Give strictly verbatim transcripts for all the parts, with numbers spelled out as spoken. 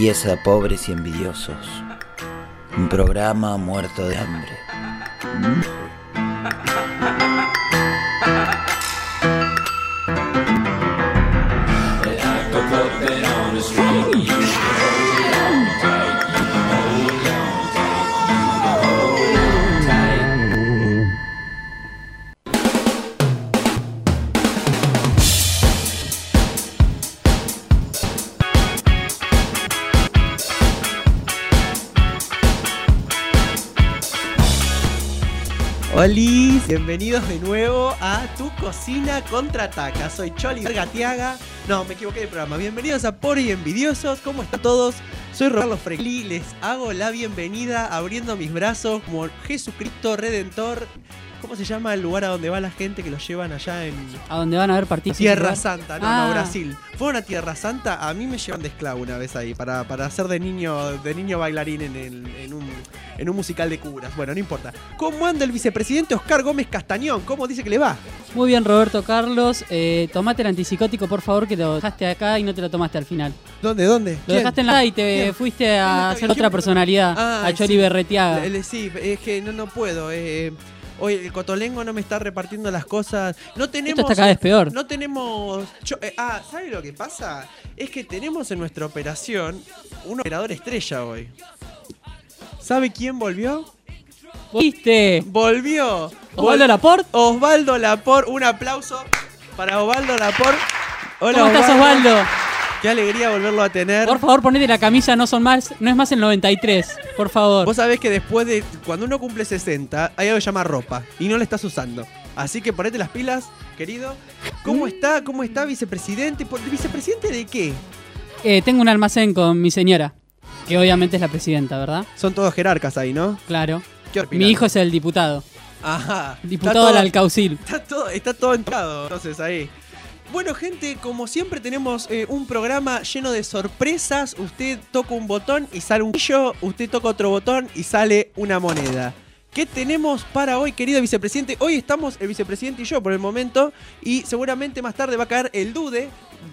Empieza Pobres y Envidiosos, un programa muerto de hambre. ¿Mm? Hola, bienvenidos de nuevo a Tu Cocina Contraataca. Soy Choli Vergatiaga. No, me equivoqué de programa. Bienvenidos a Pobres y Envidiosos. ¿Cómo están todos? Soy Roberto Frecli. Les hago la bienvenida abriendo mis brazos como Jesucristo Redentor. ¿Cómo se llama el lugar a donde va la gente que los llevan allá en... ¿A donde van a ver partidos? Tierra Santa, no, ah. no, Brasil. Fueron a Tierra Santa, a mí me llevan de esclavo una vez ahí, para, para hacer de niño de niño bailarín en, el, en, un, en un musical de curas. Bueno, no importa. ¿Cómo anda el vicepresidente Oscar Gómez Castañón? ¿Cómo dice que le va? Muy bien, Roberto Carlos. Eh, tomate el antipsicótico, por favor, que lo dejaste acá y no te lo tomaste al final. ¿Dónde, dónde? Lo ¿Quién? dejaste en la y te ¿Quién? fuiste a hacer ¿Quién? otra personalidad, Ah, a Choli sí. Berretiaga. Le- le- Sí, es que no, no puedo. Eh, hoy el Cotolengo no me está repartiendo las cosas. No tenemos... Esto está cada vez peor. No tenemos... yo- eh, ah, ¿sabe lo que pasa? Es que tenemos en nuestra operación un operador estrella hoy. ¿Sabe quién volvió? ¿Viste? Volvió. ¿Osvaldo Vol- Laporte? Osvaldo Laporte. Un aplauso para Osvaldo Laporte. Hola, ¿Cómo estás, Osvaldo? Qué alegría volverlo a tener. Por favor, ponete la camisa, no son más, no es más el noventa y tres, por favor. Vos sabés que después de... Cuando uno cumple sesenta, hay algo que se llama ropa. Y no la estás usando. Así que ponete las pilas, querido. ¿Cómo está? ¿Cómo está, vicepresidente? ¿Por- ¿Vicepresidente de qué? Eh, tengo un almacén con mi señora, que obviamente es la presidenta, ¿verdad? Son todos jerarcas ahí, ¿no? Claro. ¿Qué Mi hijo es el diputado. Ajá. Diputado del Alcaucil. Está todo, está todo entrado, entonces ahí. Bueno, gente, como siempre tenemos eh, un programa lleno de sorpresas. Usted toca un botón y sale un pillo. Usted toca otro botón y sale una moneda. ¿Qué tenemos para hoy, querido vicepresidente? Hoy estamos el vicepresidente y yo por el momento. Y seguramente más tarde va a caer el Dude.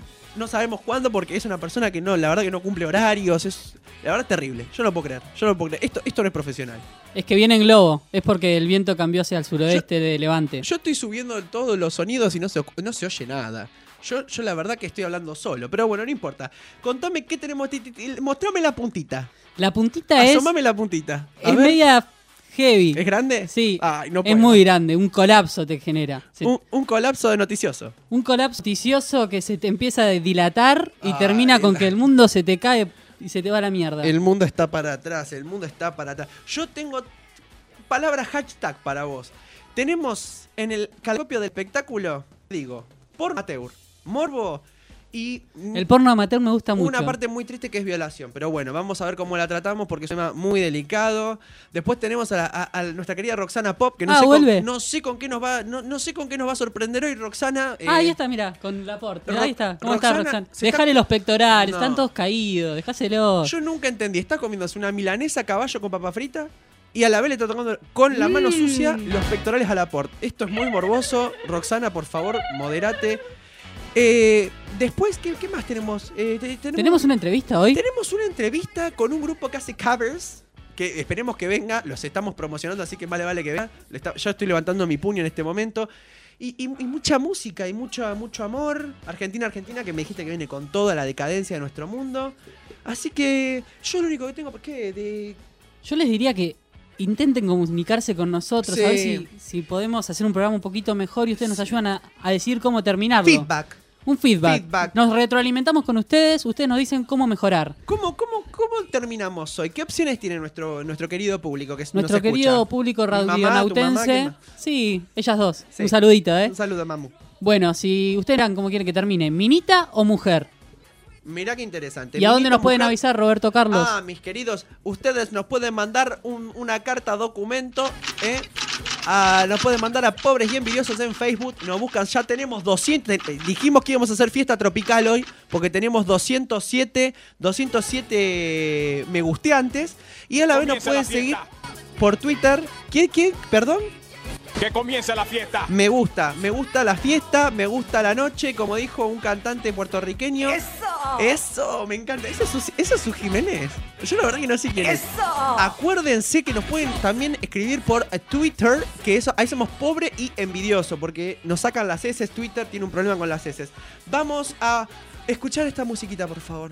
No sabemos cuándo porque es una persona que no, la verdad que no cumple horarios. Es, la verdad es terrible. Yo no lo puedo creer. Yo no lo puedo creer. Esto, esto no es profesional. Es que viene en globo, es porque el viento cambió hacia el suroeste de Levante. Yo estoy subiendo todos los sonidos y no se, no se oye nada. Yo, yo la verdad que estoy hablando solo, pero bueno, no importa. Contame qué tenemos. ti- ti- ti- Mostrame la puntita. La puntita es, Asomame la puntita. A es ver. media heavy. ¿Es grande? Sí, Ay, no es puedo. muy grande, un colapso te genera. Se- Un, un colapso de noticioso. un colapso noticioso que se te empieza a dilatar y Ay, termina con la- que el mundo se te cae y se te va a la mierda. El mundo está para atrás, el mundo está para atrás. Yo tengo palabra hashtag para vos. Tenemos en el calcopio del espectáculo, digo, por amateur, morbo y... El porno amateur me gusta mucho. Una parte muy triste que es violación, pero bueno, vamos a ver cómo la tratamos porque es un tema muy delicado. Después tenemos a, la- a- a nuestra querida Roxana Pop, que no, Ah, sé vuelve. con, no sé con qué nos va, no, no sé con qué nos va a sorprender hoy, Roxana. eh, Ah, ahí está, mira, con Laporte. Ro- Ahí está. ¿Cómo Roxana está Roxana? se Dejale está- los pectorales, No. están todos caídos, dejáselos. Yo nunca entendí, está comiéndose una milanesa a caballo con papa frita y a la vez le está tocando con la mano Mm. sucia los pectorales a la Port. Esto es muy morboso. Roxana, por favor, modérate. Eh, después, ¿qué, qué más tenemos? Eh, te- tenemos? ¿Tenemos una entrevista hoy? Tenemos una entrevista con un grupo que hace covers. Que esperemos que venga. Los estamos promocionando, así que vale, vale que venga. Le está- yo estoy levantando mi puño en este momento. Y, y- y mucha música y mucho, mucho amor. Argentina, Argentina, que me dijiste que viene con toda la decadencia de nuestro mundo. Así que yo lo único que tengo, ¿por qué? De... Yo les diría que intenten comunicarse con nosotros, Sí. a ver si, si podemos hacer un programa un poquito mejor y ustedes nos ayudan a, a decir cómo terminarlo. Feedback. Un feedback. Feedback. Nos retroalimentamos con ustedes, ustedes nos dicen cómo mejorar. ¿Cómo, cómo, ¿Cómo terminamos hoy? ¿Qué opciones tiene nuestro, nuestro querido público que Nuestro nos querido escucha? público Mi mamá, tu mamá, radionautense. ¿quién más? Sí, ellas dos. Sí. Un saludito, ¿eh? Un saludo, mamu. Bueno, si ustedes eran como quieren que termine, ¿minita o mujer? Mirá qué interesante. ¿Y a dónde Minita, nos pueden mujer. avisar, Roberto Carlos? Ah, mis queridos, ustedes nos pueden mandar un- una carta documento, ¿eh? Ah, nos pueden mandar a Pobres y Envidiosos en Facebook. Nos buscan, ya tenemos doscientos. eh, Dijimos que íbamos a hacer fiesta tropical hoy porque tenemos doscientos siete, doscientos siete me gusteantes. Y a la vez nos Comienza pueden la seguir fiesta. por Twitter. ¿Qué, qué? ¿Perdón? Que comience la fiesta. Me gusta, me gusta la fiesta, me gusta la noche, como dijo un cantante puertorriqueño. Eso, me encanta. ¿Eso es, su, ¿Eso es su Jiménez? Yo la verdad que no sé quién es. ¡Eso! Acuérdense que nos pueden también escribir por Twitter, que eso, ahí somos pobre y envidioso, porque nos sacan las heces. Twitter tiene un problema con las heces. Vamos a escuchar esta musiquita, por favor.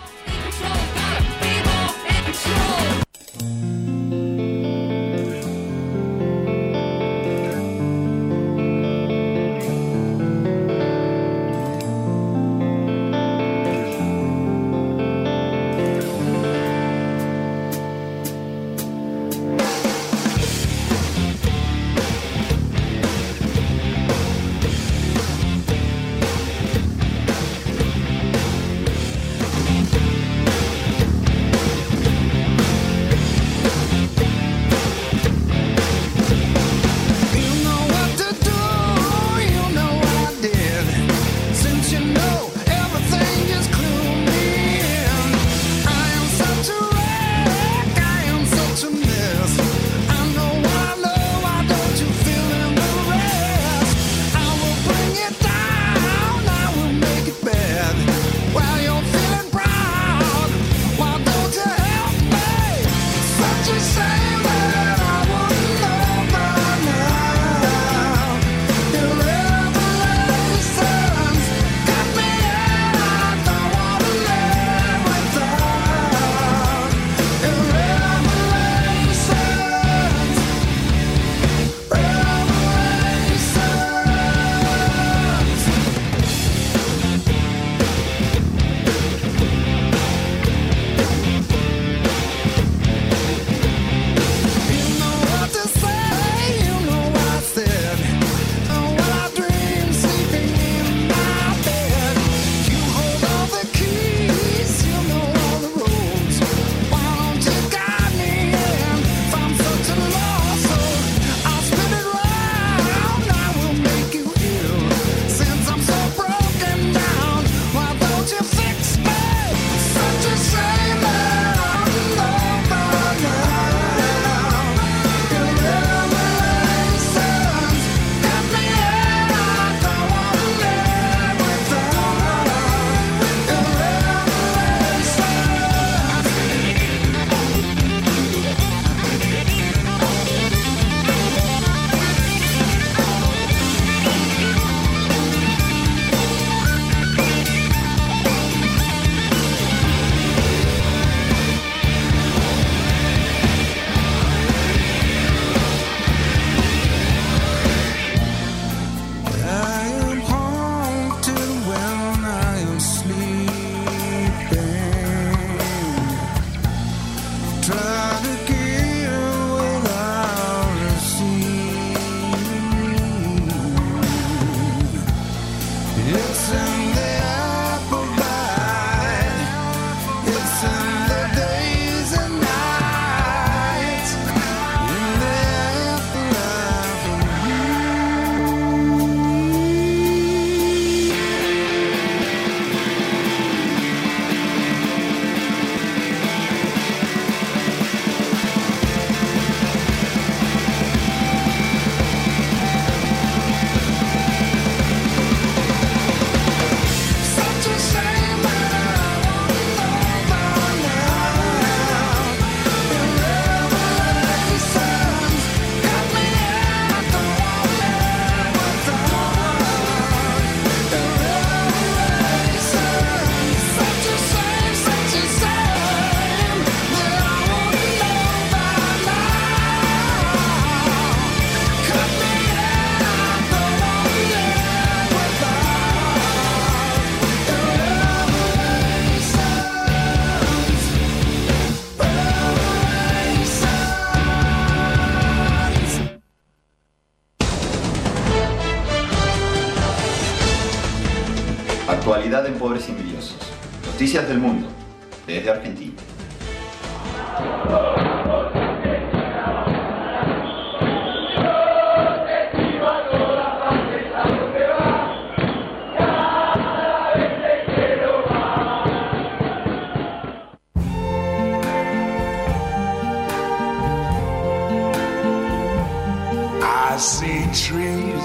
Actualidad en Pobres y Envidiosos. Noticias del mundo, desde Argentina.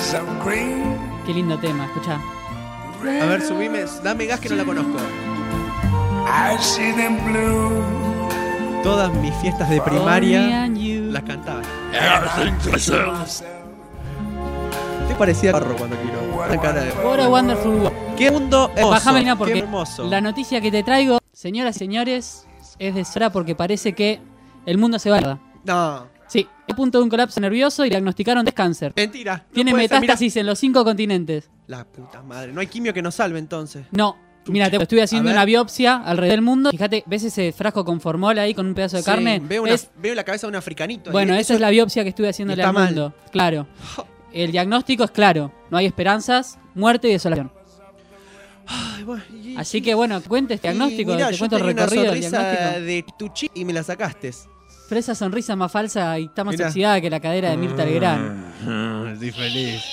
Qué lindo tema, escuchá. A ver, subime, dame gas que no la conozco. Todas mis fiestas de primaria las cantaba. Te parecía barro cuando quiero. La cara de... What a wonderful world. Qué mundo hermoso. Bájame nada porque qué hermoso. La noticia que te traigo, señoras y señores, es deshora porque parece que el mundo se va a la mierda. No. Sí, a punto de un colapso nervioso y diagnosticaron de cáncer. Mentira. No Tiene puede ser, metástasis en los cinco continentes. La puta madre. No hay quimio que nos salve entonces. No. Mira, te estuve haciendo A ver. una biopsia alrededor del mundo. Fíjate, ¿ves ese frasco con formol ahí con un pedazo de Sí, carne? Veo, una- Es- veo la cabeza de un africanito. bueno, ahí. esa es la biopsia que estuve haciéndole está al mal. mundo. Claro. El diagnóstico es claro. No hay esperanzas, muerte y desolación. Ay, bueno, y- Así que bueno, cuente este y diagnóstico, mirá, te yo cuento el tenía una recorrido del sonrisa diagnóstico. de tu chi y me la sacaste. Pero esa sonrisa más falsa y está más Mirá. oxidada que la cadera de Mirta Legrand. Estoy feliz.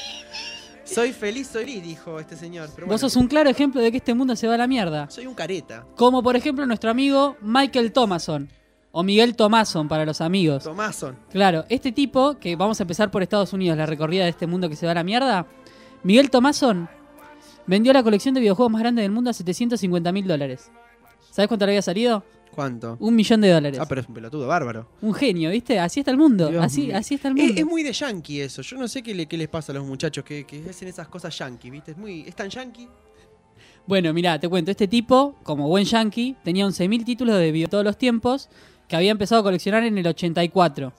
Soy feliz, soy feliz, dijo este señor. Pero Vos bueno, sos un claro ejemplo de que este mundo se va a la mierda. soy un careta. Como por ejemplo nuestro amigo Michael Thomason. O Miguel Thomason para los amigos. Tomason. Claro, este tipo, que vamos a empezar por Estados Unidos, la recorrida de este mundo que se va a la mierda. Miguel Thomason vendió la colección de videojuegos más grande del mundo a setecientos cincuenta mil dólares. ¿Sabés cuánto le había salido? ¿Cuánto? Un millón de dólares. Ah, pero es un pelotudo bárbaro. Un genio, ¿viste? Así está el mundo. Dios Así, mío. así está el Es, mundo. es muy de yankee eso. Yo no sé qué, le- qué les pasa a los muchachos que, que hacen esas cosas yankee, ¿viste? Es muy, es tan yankee. Bueno, mirá, te cuento. Este tipo, como buen yankee, tenía once mil títulos de video todos los tiempos que había empezado a coleccionar en el ochenta y cuatro.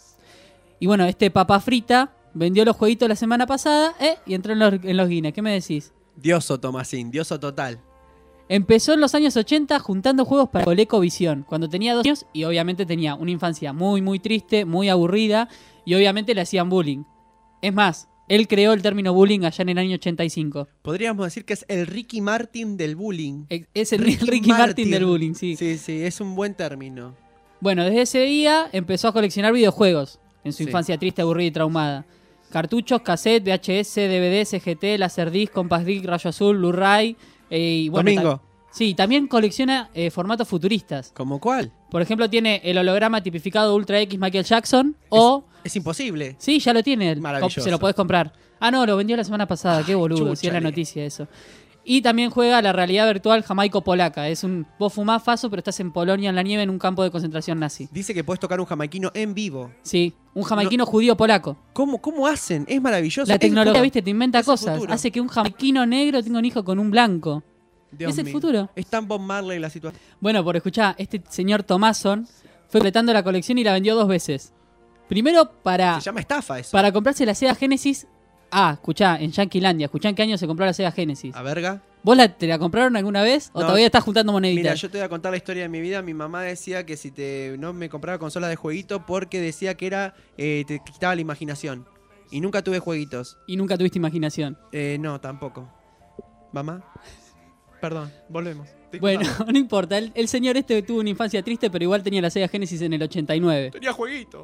Y bueno, este papa frita vendió los jueguitos la semana pasada eh, y entró en los, en los Guinness. ¿Qué me decís? Dioso, Tomasín, dioso total. Empezó en los años ochenta juntando juegos para ColecoVision, cuando tenía dos años y obviamente tenía una infancia muy muy triste, muy aburrida y obviamente le hacían bullying. Es más, él creó el término bullying allá en el año ochenta y cinco. Podríamos decir que es el Ricky Martin del bullying. Es es el Ricky, Ricky Martin del bullying, sí. Sí, sí, es un buen término. Bueno, desde ese día empezó a coleccionar videojuegos en su Sí. infancia triste, aburrida y traumada. Cartuchos, cassette, V H S, D V D, C G T, Laserdisc, Compact Disc, Rayo Azul, Blu-ray. eh, y bueno, Domingo. ta- Sí, también colecciona eh, formatos futuristas. ¿Cómo cuál? Por ejemplo, tiene el holograma tipificado Ultra X Michael Jackson o... Es imposible. Sí, ya lo tiene. Maravilloso. Se lo podés comprar. Ah, no, lo vendió la semana pasada. Qué boludo, si es la chúchale. noticia eso. Y también juega la realidad virtual jamaico-polaca. Es un... Vos fumás faso, pero estás en Polonia en la nieve en un campo de concentración nazi. Dice que puedes tocar un jamaiquino en vivo. Sí, un jamaiquino judío-polaco. ¿Cómo, ¿Cómo hacen? Es maravilloso. La Es tecnología, futuro. viste, te inventa Es el cosas. futuro. Hace que un jamaiquino negro tenga un hijo con un blanco. Dios es el mío. futuro. Es tan Bob Marley la situación. Bueno, por escuchar, este señor Thomason fue completando la colección y la vendió dos veces. Primero para, Se llama estafa eso. para comprarse la Sega Genesis. Ah, escuchá, en Yanquilandia. Escuchá en qué año se compró la Sega Genesis. A verga. ¿Vos la, te la compraron alguna vez o No. todavía estás juntando Mira, moneditas? yo te voy a contar la historia de mi vida. Mi mamá decía que si te no me compraba consolas de jueguito porque decía que era eh, te quitaba la imaginación. Y nunca tuve jueguitos. Y nunca tuviste imaginación. Eh, no, tampoco. ¿Mamá? Perdón, volvemos. Disculpame. Bueno, no importa. El, el señor este tuvo una infancia triste, pero igual tenía la Sega Genesis en el ochenta y nueve. Tenía jueguito.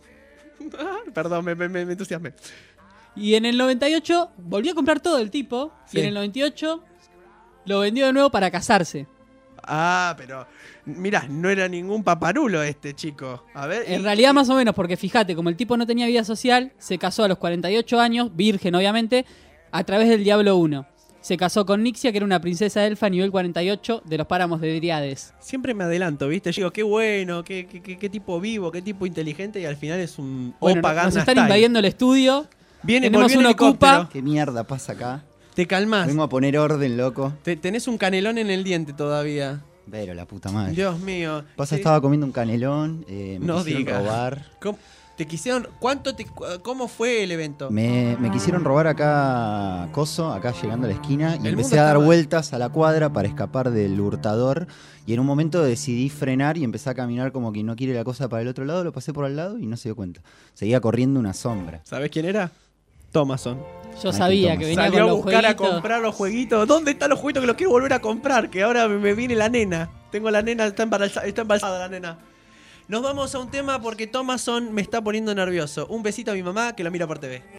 Perdón, me, me, me entusiasmé. Y en el noventa y ocho volvió a comprar todo el tipo. Sí. Y en el noventa y ocho lo vendió de nuevo para casarse. Ah, pero mirá, no era ningún paparulo este chico. A ver. En y- realidad más o menos, porque fíjate, como el tipo no tenía vida social, se casó a los cuarenta y ocho años, virgen obviamente, a través del Diablo uno. Se casó con Nixia, que era una princesa elfa nivel cuarenta y ocho de los páramos de Dríades. Siempre me adelanto, ¿viste? Yo digo, qué bueno, qué, qué, qué- qué tipo vivo, qué tipo inteligente, y al final es un Bueno, Opa nos Gangnam están Style. invadiendo el estudio. Viene, tenemos volvió en un helicóptero. Ocupa. ¿Qué mierda pasa acá? Te calmás. Vengo a poner orden, loco. Te- tenés un canelón en el diente todavía. Pero la puta madre. Dios mío. Pasa, Sí. estaba comiendo un canelón, eh, me No quisieron digas. robar. ¿Cómo, te quisieron, ¿cuánto te, cu- ¿Cómo fue el evento? Me, me quisieron robar acá Coso, acá llegando a la esquina, y El mundo empecé a dar está mal. vueltas a la cuadra para escapar del hurtador. Y en un momento decidí frenar y empecé a caminar como que no quiere la cosa para el otro lado. Lo pasé por al lado y no se dio cuenta. Seguía corriendo una sombra. ¿Sabés quién era? Thomason. Yo Ay, sabía qué que Thomas. venía Salió con a los buscar a jueguitos. comprar los jueguitos. ¿Dónde están los jueguitos que los quiero volver a comprar? Que ahora me, me viene la nena. Tengo la nena, está embarazada, está embarazada la nena. Nos vamos a un tema porque Thomason me está poniendo nervioso. Un besito a mi mamá que lo mira por T V.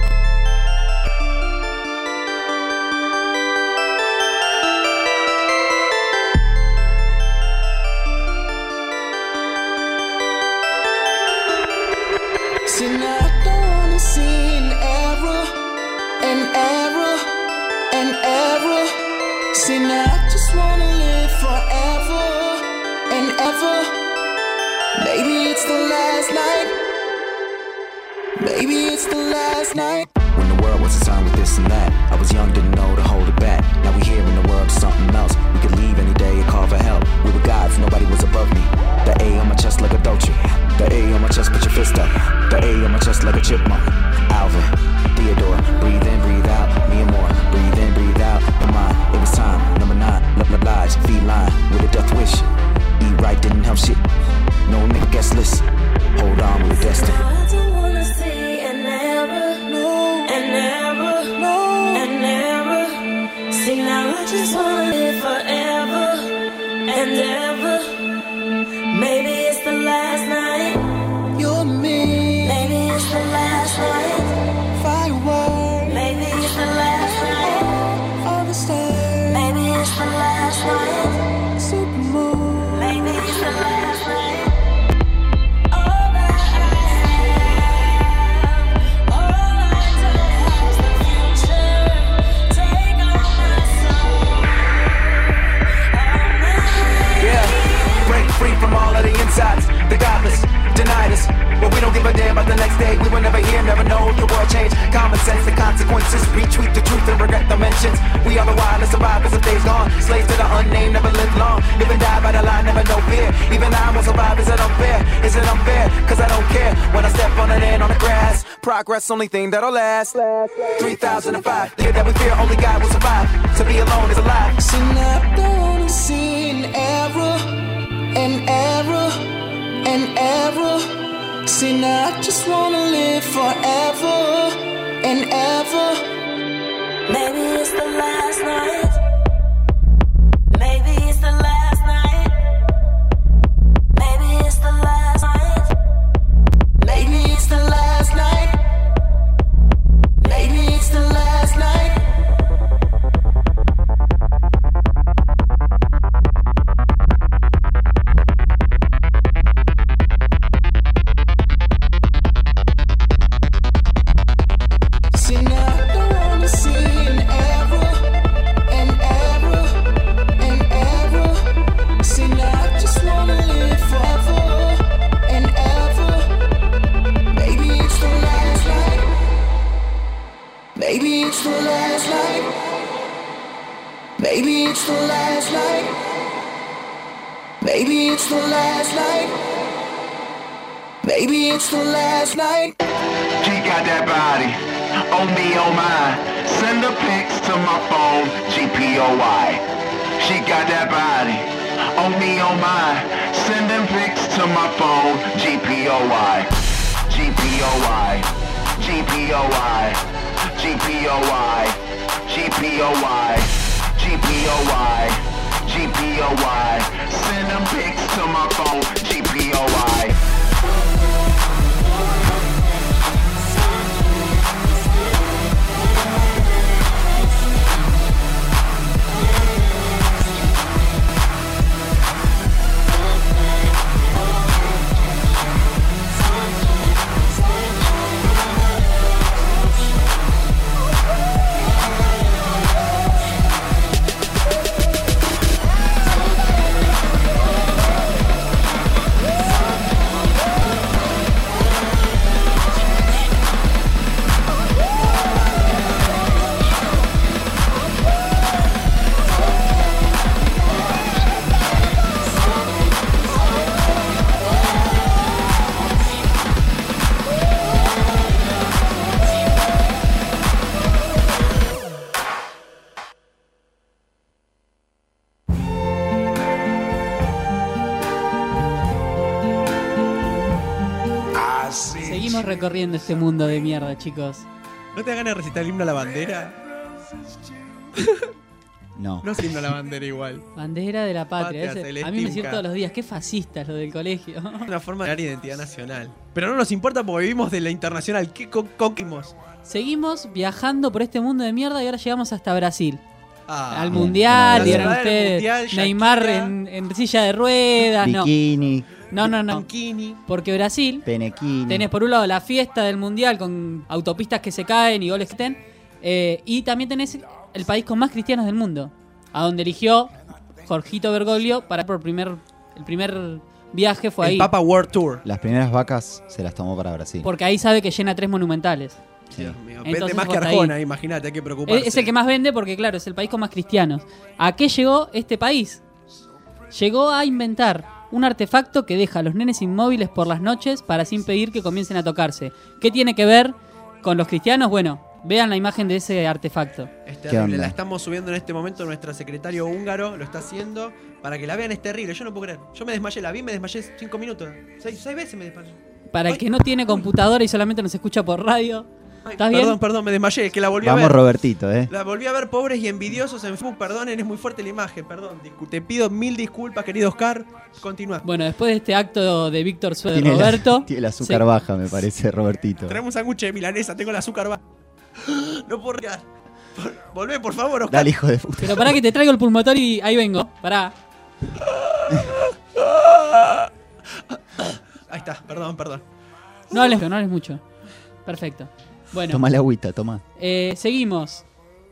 See, now I don't wanna see an error, an error, an error. See, now I just wanna live forever. last night. When the world was assigned with this and that, I was young, didn't know to hold it back. Now we here in the world, something else. We could leave any day and call for help. We were gods, nobody was above me. The A on my chest like a Dolce. The A on my chest, put your fist up. The A on my chest like a chipmunk. Alvin, Theodore, breathe in, breathe out. Me and more, breathe in, breathe out. The mind, it was time. Number nine, lies, feline with a death wish. Eat right didn't help shit. No nigga guest list. Hold on with a destiny. I don't wanna see an error, no, an error, no, an error. See now I just wanna live forever and ever. Maybe it's the last night. You're me. Maybe it's the last night. Fireworks. Maybe it's the last night. All the stars. Maybe it's the last night. Supermoon. Maybe it's the last night. Free from all of the insides, the godless denied us, but we don't give a damn about the next day. We were never here, never know the world changed. Common sense, the consequences, retweet the truth and regret the mentions. We are the wildest survivors of days gone, slaves to the unnamed, never live long. Live and die by the line, never know fear. Even I won't survive, is it unfair? Is it unfair? Cause I don't care when I step on an end on the grass. Progress, only thing that'll last. three thousand five, the year that we fear, only God will survive. To be alone is a lie. See now I don't wanna see an error. An error, an error. See now I just wanna live forever and ever. Maybe it's the last night. Maybe it's the last night. Maybe it's the last night. Maybe it's the last night. Maybe it's the last night. Maybe it's the last night. Maybe it's the last night. Maybe it's the last night. Maybe it's the last night. She got that body, oh me, oh my. Send the pics to my phone, G P O Y. She got that body, oh me, oh my. Send them pics to my phone, G P O Y. G P O Y. G P O Y. G P O Y, G P O Y, G P O Y, G P O Y. Send them pics to my phone, G P O Y. Recorriendo este mundo de mierda, chicos. ¿No te da ganas de recitar el himno a la bandera? No. No es himno a la bandera igual. Bandera de la patria. Patria Ese, a mí me celestinca. sirve todos los días. Qué fascistas lo del colegio. Es una forma de dar identidad nacional. Pero no nos importa porque vivimos de la internacional. ¿Qué co- coquimos? Seguimos viajando por este mundo de mierda y ahora llegamos hasta Brasil. Ah, Al bien. mundial, La vieron ciudad del ustedes. mundial, Neymar Shakira. en, en silla de ruedas. No, Bikini, no, no. no. Bikini. Porque Brasil, penequini. tenés por un lado la fiesta del mundial con autopistas que se caen y goles que estén. Eh, y también tenés el país con más cristianos del mundo. A donde eligió Jorgito Bergoglio para por primer, el primer viaje fue El ahí. Papa World Tour. Las primeras vacas se las tomó para Brasil. Porque ahí sabe que llena tres monumentales. Sí. Dios mío. Entonces, Vende más que hasta Arjona, ahí. imagínate, hay que preocuparse. Es, es el que más vende porque, claro, es el país con más cristianos. ¿A qué llegó este país? Llegó a inventar un artefacto que deja a los nenes inmóviles por las noches para así impedir que comiencen a tocarse. ¿Qué tiene que ver con los cristianos? Bueno, vean la imagen de ese artefacto. Es ¿Qué terrible, onda? la estamos subiendo en este momento, nuestro secretario húngaro lo está haciendo para que la vean, es terrible, yo no puedo creer. Yo me desmayé, la vi, me desmayé cinco minutos, seis, seis veces me desmayé. Para el Ay, que no tiene computadora y solamente nos escucha por radio, Ay, ¿estás perdón, bien? perdón, me desmayé, es que la volví a Vamos, ver. Robertito, ¿eh? La volví a ver, pobres y envidiosos en Facebook, perdonen, es muy fuerte la imagen, perdón. discu- Te pido mil disculpas, querido Oscar. Continúa. Bueno, después de este acto de Víctor Suárez Tiene, Roberto, la, tiene el azúcar sí. baja, me parece, Robertito. Traemos un sándwich de milanesa, tengo el azúcar bajo. No puedo regar. Volvé, por favor, Oscar. Dale, hijo de puta. Pero pará que te traigo el pulmotor y ahí vengo. Pará. Ahí está, perdón, perdón. No hables, no hables mucho. Perfecto. Bueno, Toma la agüita, toma. eh, seguimos.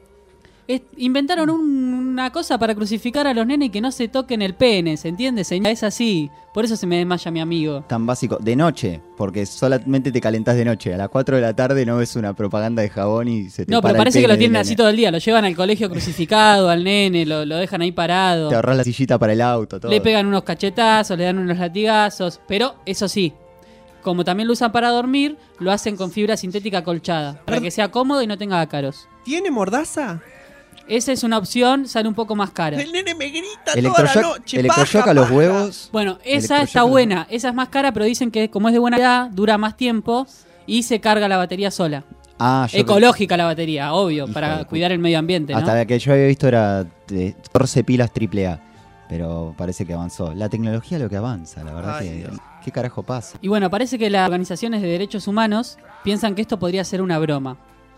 Es- inventaron un- una cosa para crucificar a los nenes y que no se toquen el pene, ¿se entiende? Señora? Es así. Por eso se me desmaya mi amigo. Tan básico. De noche, porque solamente te calentás de noche. A las cuatro de la tarde no ves una propaganda de jabón y se te No, para pero el parece que pene lo del tienen nene. así todo el día. Lo llevan al colegio crucificado, al nene, lo, lo dejan ahí parado. Te ahorrás la sillita para el auto, todo. Le pegan unos cachetazos, le dan unos latigazos. Pero eso sí, como también lo usan para dormir, lo hacen con fibra sintética colchada. Para que sea cómodo y no tenga ácaros. ¿Tiene mordaza? Esa es una opción, sale un poco más cara. El nene me grita toda la Electroshock, noche. electroshock paja, a los paja. huevos. Bueno, esa Electroshock está a los buena. Esa es más cara, pero dicen que como es de buena calidad, dura más tiempo y se carga la batería sola. Ah, yo Ecológica la batería, obvio, Hijo para de cuidar el medio ambiente, ¿no? Hasta la que yo había visto era de catorce pilas triple A. Pero parece que avanzó. La tecnología es lo que avanza, la verdad Ay, que. Dios. ¿Qué carajo pasa? Y bueno, parece que las organizaciones de derechos humanos piensan que esto podría ser una broma.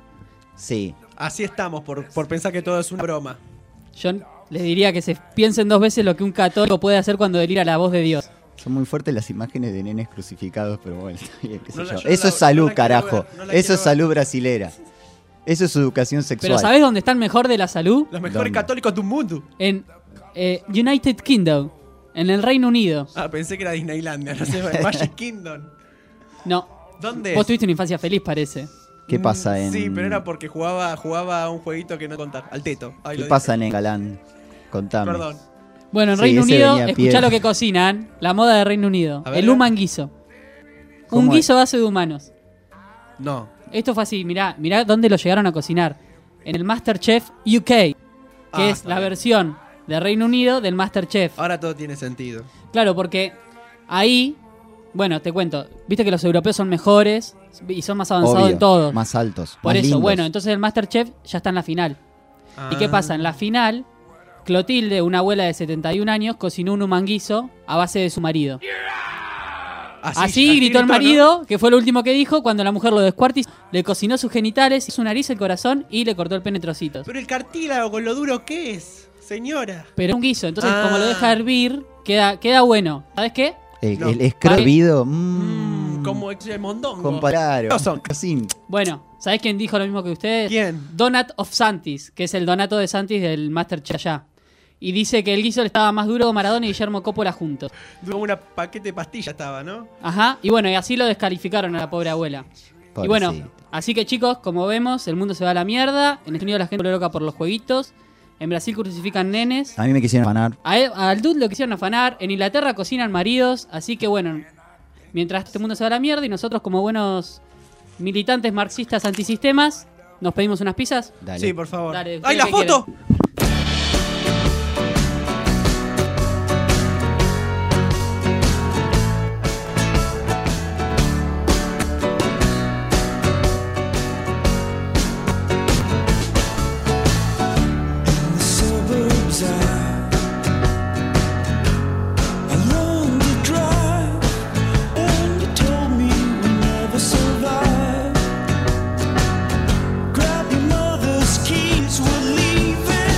Sí. Así estamos, por, por pensar que todo es una broma. Yo les diría que se piensen dos veces lo que un católico puede hacer cuando delira la voz de Dios. Son muy fuertes las imágenes de nenes crucificados, pero bueno, está bien, qué sé No la- yo. yo no Eso la- es salud, no la quiero carajo. ver, no la Eso quiero es salud brasilera. Eso es educación sexual. Pero ¿sabés dónde está el mejor de la salud? Los mejores ¿Dónde? católicos del mundo. En eh, United Kingdom, en el Reino Unido. Ah, pensé que era Disneylandia, no sé, Magic Kingdom. No, ¿Dónde vos es? tuviste una infancia feliz, parece. ¿Qué pasa en. Sí, pero era porque jugaba, jugaba a un jueguito que no contar. Al teto. Ahí ¿Qué lo pasa en Galán? Contame. Perdón. Bueno, en Sí, Reino ese Unido, venía a escuchá pie. lo que cocinan. La moda de Reino Unido. A ver, el a ver. human guiso. Un ¿Cómo guiso a base de humanos. No. Esto fue así, mirá, mirá dónde lo llegaron a cocinar. En el MasterChef U K, que Ah, es está la bien. versión de Reino Unido del MasterChef. Ahora todo tiene sentido. Claro, porque ahí, bueno, te cuento, viste que los europeos son mejores y son más avanzados Obvio, en todo. Más altos. Por más eso, lindos. bueno, entonces el MasterChef ya está en la final. ¿Y qué Ah. pasa? En la final, Clotilde, una abuela de setenta y un años, cocinó un humanguiso a base de su marido. Así, gritó el ¿no? marido, que fue lo último que dijo, cuando la mujer lo descuartizó, le cocinó sus genitales, su nariz, el corazón y le cortó el pene en trocitos. Pero el cartílago con lo duro que es, señora. Pero un guiso, entonces Ah. como lo deja hervir, queda, queda bueno. ¿Sabes qué? El, No. el escrobido. Mmm, Mmm. como el mondongo. Compararon. No son. Sin- Bueno, ¿sabés quién dijo lo mismo que ustedes? ¿Quién? Donat of Santis, que es el donato de Santis del Masterchef allá. Y dice que el guiso le estaba más duro que Maradona y Guillermo Coppola juntos. Como una paquete de pastillas estaba, ¿no? Ajá, y bueno, y así lo descalificaron a la pobre abuela. Y bueno, Pobrecito. así que chicos, como vemos, el mundo se va a la mierda. En Estados Unidos la gente vuelve loca por los jueguitos. En Brasil crucifican nenes. A mí me quisieron ganar. A él- al dude lo quisieron afanar. En Inglaterra cocinan maridos. Así que bueno, mientras este mundo se va a la mierda y nosotros como buenos militantes marxistas antisistemas, nos pedimos unas pizzas. Dale. Sí, por favor. Dale, ¡Ay, la ¿qué foto! Grab your mother's keys, we're leaving.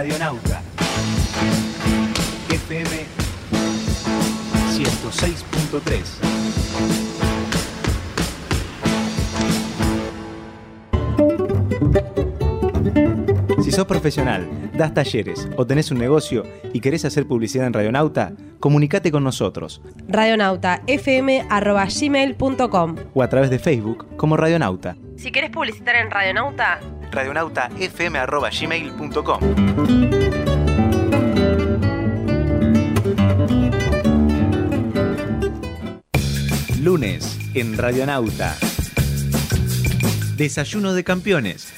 Radionauta F M ciento seis punto tres. Si sos profesional, das talleres o tenés un negocio y querés hacer publicidad en Radionauta, comunicate con nosotros. radionauta f m arroba gmail punto com O a través de Facebook como Radionauta. Si querés publicitar en Radionauta, radionauta f m arroba gmail punto com. Lunes en Radionauta. Desayuno de campeones.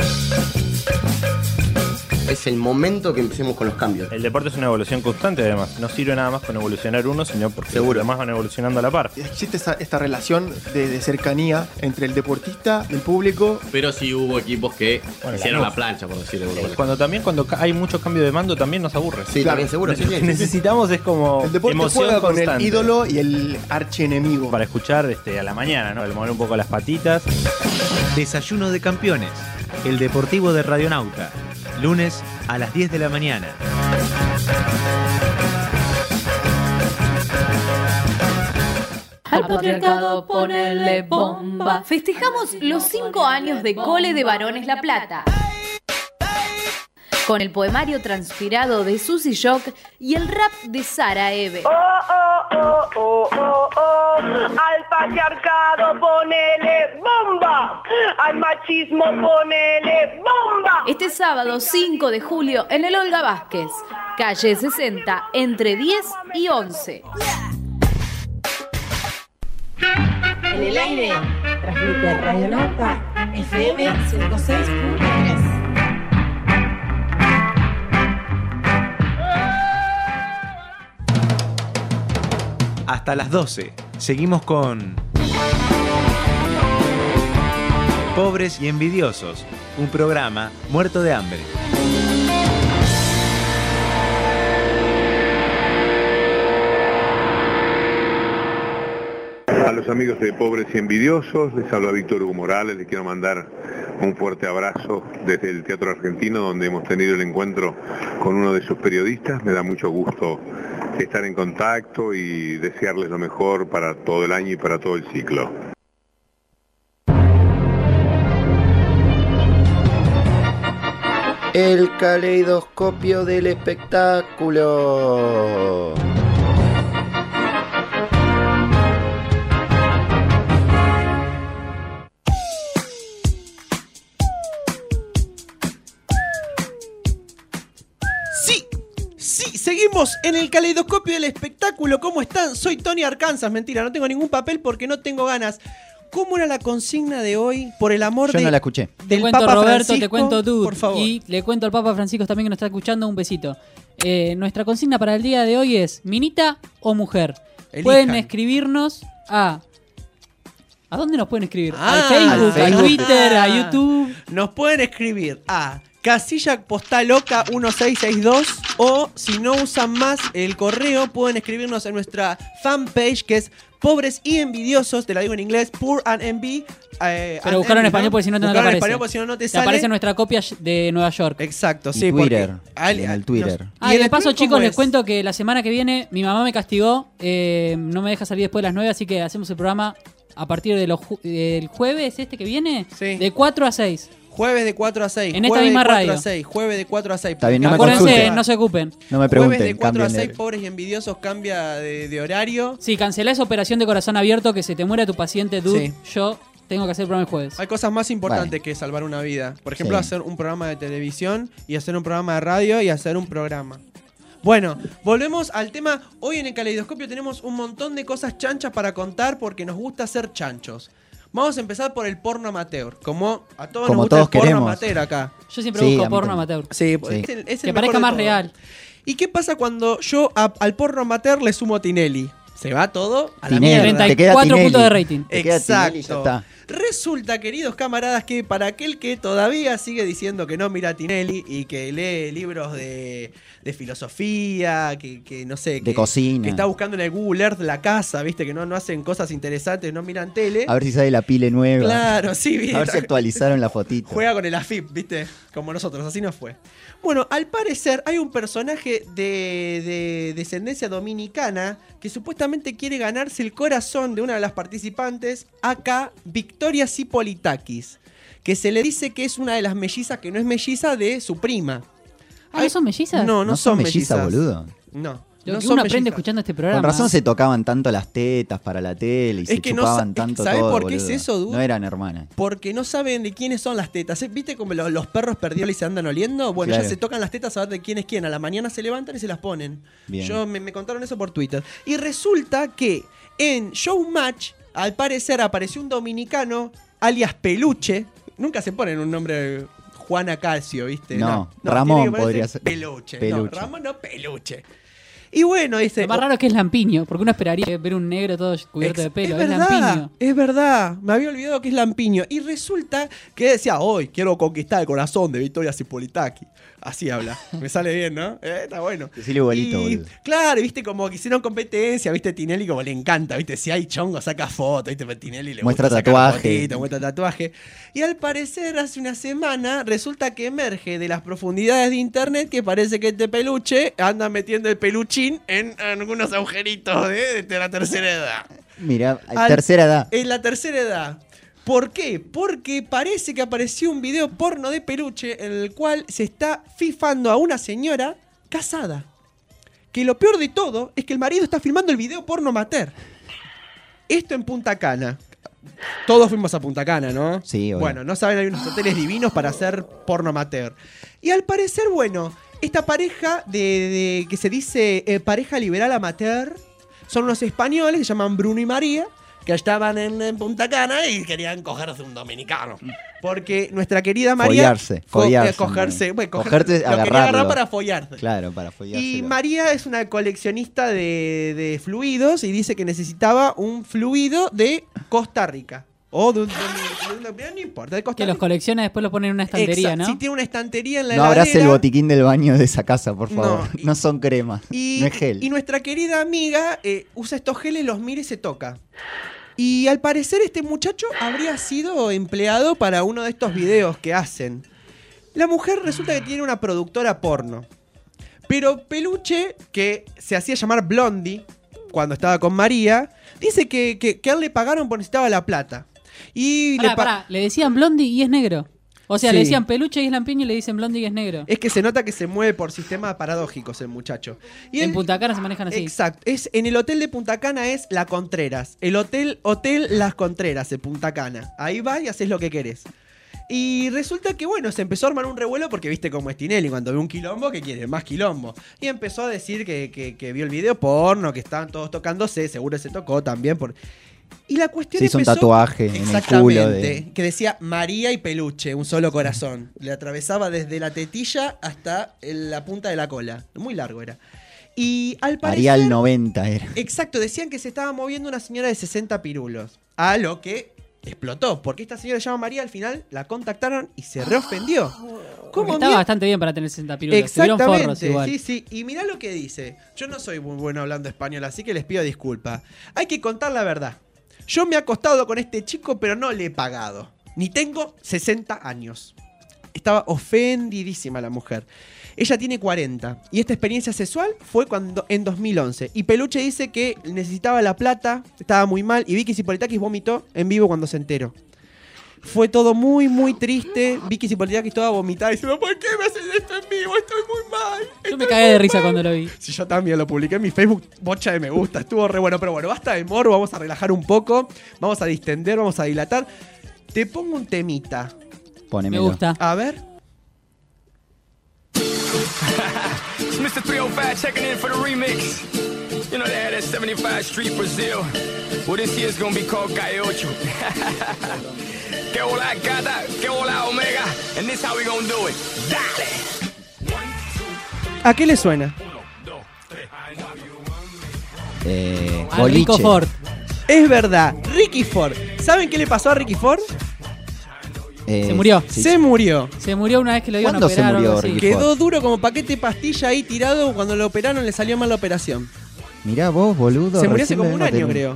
Es el momento que empecemos con los cambios. El deporte es una evolución constante, además. No sirve nada más con evolucionar uno, sino porque Seguro. los demás van evolucionando a la par. Existe esta, esta relación de, de cercanía entre el deportista, el público. Pero sí hubo equipos que Bueno, hicieron la la plancha, por decirlo de alguna manera. Cuando también cuando ca- hay mucho cambio de mando también nos aburre. Sí, también seguro. Lo sí, sí, que sí. necesitamos es como El deporte emoción juega con constante. el ídolo y el archienemigo. Para escuchar este, a la mañana, ¿no? Al mover un poco las patitas. Desayuno de campeones. El deportivo de Radionauta. Lunes a las diez de la mañana. Al patriarcado ponele bomba. Festejamos los cinco años de Cole de Varones La Plata. Con el poemario transpirado de Susy Shock y el rap de Sara Eve. Oh, oh, oh, oh, oh, oh. Al patriarcado ponele bomba. Al machismo ponele bomba. Este sábado cinco de julio en el Olga Vázquez, calle sesenta, entre diez y once. en el aire, transmite Radionauta F M ciento seis punto tres. Hasta las doce. Seguimos con Pobres y Envidiosos, un programa muerto de hambre. A los amigos de Pobres y Envidiosos, les habla Víctor Hugo Morales, les quiero mandar un fuerte abrazo desde el Teatro Argentino, donde hemos tenido el encuentro con uno de sus periodistas. Me da mucho gusto estar en contacto y desearles lo mejor para todo el año y para todo el ciclo. El caleidoscopio del espectáculo. Sí, sí, seguimos en el caleidoscopio del espectáculo. ¿Cómo están? Soy Tony Arkansas. Mentira, no tengo ningún papel porque no tengo ganas. ¿Cómo era la consigna de hoy? Por el amor Yo de, no la escuché. Te del cuento Papa Roberto, Francisco, te cuento tú. por favor. Y le cuento al Papa Francisco también que nos está escuchando, un besito. Eh, nuestra consigna para el día de hoy es ¿minita o mujer? Elijan. Pueden escribirnos a... ¿A dónde nos pueden escribir? Ah, al Facebook, al Facebook. a Twitter, a Ah. YouTube. Nos pueden escribir a casilla postal loca uno seis seis dos o si no usan más el correo pueden escribirnos en nuestra fanpage que es Pobres y Envidiosos, te la digo en inglés, Poor and Envy. Eh, Pero and buscarlo en envy, español porque si no, no te Buscarlo en aparece. español porque si no, no te, Te sale. aparece nuestra copia de Nueva York. Exacto, Y sí. Twitter. Porque, al- y en el Twitter. nos- Ah, y y en de el paso, Twitter, chicos, ¿cómo les es? cuento que la semana que viene mi mamá me castigó. eh, no me deja salir después de las nueve, así que hacemos el programa a partir de los ju- del jueves este que viene, Sí. de cuatro a seis. Jueves de cuatro a seis. En esta jueves misma de cuatro radio. a seis. Jueves de cuatro a seis. Está bien, no me Acuérdense, consulten. no se ocupen. No me pregunten, Jueves de cuatro a cambien de- seis, Pobres y Envidiosos cambia de, de horario. Si cancelás operación de corazón abierto, que se te muera tu paciente, dude, Sí. yo tengo que hacer el programa el jueves. Hay cosas más importantes Vale. que salvar una vida. Por ejemplo, Sí. hacer un programa de televisión y hacer un programa de radio y hacer un programa. Bueno, volvemos al tema. Hoy en el Caleidoscopio tenemos un montón de cosas chanchas para contar porque nos gusta ser chanchos. Vamos a empezar por el porno amateur. Como a todos Como nos gusta todos el porno queremos. amateur acá. Yo siempre Sí, a busco mí porno también. amateur. Sí, Sí. es el, es el Que mejor parezca de más todos. real. ¿Y qué pasa cuando yo a- al porno amateur le sumo Tinelli? ¿Se va todo a la Tinelli. mierda? Te queda treinta y cuatro Tinelli. puntos de rating. Te queda Tinelli y ya Exacto. está. Resulta, queridos camaradas, que para aquel que todavía sigue diciendo que no mira Tinelli y que lee libros de, de filosofía, que, que no sé, De que, cocina. que está buscando en el Google Earth la casa, viste, que no, no hacen cosas interesantes, no miran tele. A ver si sale la pile nueva. Claro, sí, bien. A ver si actualizaron la fotito. Juega con el A F I P, viste, como nosotros, así no fue. Bueno, al parecer hay un personaje de, de descendencia dominicana que supuestamente quiere ganarse el corazón de una de las participantes, acá Victoria Zipolitakis, que se le dice que es una de las mellizas que no es melliza de su prima. Ah, ¿no son mellizas? No, no, ¿No son son mellizas, mellizas. boludo? No. Lo no que son uno aprende mellizas. escuchando este programa. Con razón se tocaban tanto las tetas para la tele y se Es que no chupaban sa- tanto ¿sabés todo, por qué es boludo. eso, dude? No eran hermanas. Porque no saben de quiénes son las tetas. ¿Eh? ¿Viste como lo- los perros perdidos y se andan oliendo? Bueno, Claro. ya se tocan las tetas a ver de quién es quién. A la mañana se levantan y se las ponen. Bien. Yo me, me contaron eso por Twitter. Y resulta que en Showmatch, al parecer, apareció un dominicano, alias Peluche. Nunca se ponen un nombre Juana Calcio, ¿viste? No, tiene Ramón que ponerse podría ser. Peluche. Peluche. No, Ramón no, Peluche. Y bueno, dice... Lo más raro es que es lampiño, porque uno esperaría ver un negro todo cubierto Ex- de pelo. Es Es, verdad, lampiño. es verdad. Me había olvidado que es lampiño. Y resulta que decía, hoy quiero conquistar el corazón de Victoria Zipolitakis. Así habla. Me sale bien, ¿no? Eh, está bueno. Decile igualito, Y, boludo. claro, viste, como que hicieron competencia, viste, Tinelli como le encanta, viste, si hay chongo saca foto, viste, pero Tinelli le Muestra gusta sacar tatuaje. fotito, muestra tatuaje. Y al parecer, hace una semana, resulta que emerge de las profundidades de internet que parece que este peluche anda metiendo el peluchín en algunos agujeritos de, de la tercera edad. Mira, Al- tercera edad. En la tercera edad. ¿Por qué? Porque parece que apareció un video porno de peluche en el cual se está fifando a una señora casada. Que lo peor de todo es que el marido está filmando el video porno amateur. Esto en Punta Cana. Todos fuimos a Punta Cana, ¿no? Sí, obvio. Bueno, no saben, hay unos hoteles divinos para hacer porno amateur. Y al parecer, bueno, esta pareja de, de- que se dice eh, pareja liberal amateur son unos españoles, se llaman Bruno y María, que estaban en, en Punta Cana y querían cogerse un dominicano. Porque nuestra querida María... Follarse, co- eh, follarse, cogerse, ¿no? bueno, coger- Cogerte, lo quería agarrar agarrarlo. para follarse. Claro, para follárselo. Y María es una coleccionista de, de fluidos y dice que necesitaba un fluido de Costa Rica. O de un... de un- de un- no importa, de Costa Que los Rica. colecciona y después los pone en una estantería, Exacto. ¿no? Si tiene una estantería en la No abras el heladera. botiquín del baño de esa casa, por favor. No, No, y- son cremas. Y, no es gel. y nuestra querida amiga eh, usa estos geles, los mira y se toca. Y al parecer este muchacho habría sido empleado para uno de estos videos que hacen. La mujer resulta que tiene una productora porno. Pero Peluche, que se hacía llamar Blondie cuando estaba con María, dice que, que, que a él le pagaron porque necesitaba la plata. Y Pará, le pa- pará, le decían Blondie y es negro. O sea, Sí. le decían peluche y es lampiño y le dicen Blondie y es negro. Es que se nota que se mueve por sistemas paradójicos el muchacho. Y En él- Punta Cana se manejan así. Exacto. Es, en el hotel de Punta Cana es La Contreras. El hotel, hotel Las Contreras de Punta Cana. Ahí vas y haces lo que querés. Y resulta que, bueno, se empezó a armar un revuelo porque viste cómo es Tinelli. Cuando ve un quilombo, ¿qué quiere? Más quilombo. Y empezó a decir que, que- que vio el video porno, que estaban todos tocándose. Seguro se tocó también por... Y la cuestión Se hizo un empezó- tatuaje en el Exactamente, culo de- que decía María y Peluche, un solo corazón. Le atravesaba desde la tetilla hasta el- la punta de la cola. Muy largo era. Y al parecer... Arial noventa era. Exacto, decían que se estaba moviendo una señora de sesenta pirulos. A lo que explotó, porque esta señora se llama María, al final la contactaron y se reofendió. ¿Cómo Está mier- bastante bien para tener sesenta pirulos. Tuvieron Exactamente, forros igual. sí, sí. Y mirá lo que dice. Yo no soy muy bueno hablando español, así que les pido disculpas. Hay que contar la verdad. Yo me he acostado con este chico, pero no le he pagado. Ni tengo sesenta años. Estaba ofendidísima la mujer. Ella tiene cuarenta. Y esta experiencia sexual fue cuando en dos mil once. Y Peluche dice que necesitaba la plata, estaba muy mal. Y Vicky Zipolitakis vomitó en vivo cuando se enteró. Fue todo muy, muy triste. Vicky Zipolitakis toda vomitada diciendo, ¿por qué me hacen esto en vivo? Estoy muy mal. Yo me cagué de risa cuando lo vi. Sí, yo también lo publiqué en mi Facebook, bocha de me gusta, estuvo re bueno. Pero bueno, basta de morbo, vamos a relajar un poco. Vamos a distender, vamos a dilatar. Te pongo un temita. Ponémelo. Me gusta. A ver. It's mister three oh five checking in for the remix. You know they had that seventy-five Street Brazil. Well, this year's gonna be called Gaiocho. Que hola gata, que hola omega. And this how we gonna do it. Dale. ¿A qué le suena? Eh, A Rico boliche. Ford. Es verdad, Ricky Ford. ¿Saben qué le pasó a Ricky Ford? Eh, Se murió. sí, Se sí. murió. Se murió una vez que lo iban a ¿Cuándo se operar. o murió algo así. Ricky Quedó Ford? duro como paquete de pastilla ahí tirado. Cuando lo operaron le salió mal la operación. Mirá vos, boludo. Se murió hace recién como me un noté. año, creo.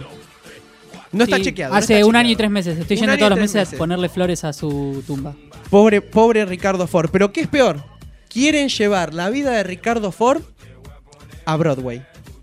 No está Sí, chequeado. no Hace está un chequeado. año y tres meses. Estoy Un yendo año y todos los tres meses, meses. a ponerle flores a su tumba. Pobre, pobre Ricardo Ford. Pero ¿qué es peor? Quieren llevar la vida de Ricardo Ford a Broadway.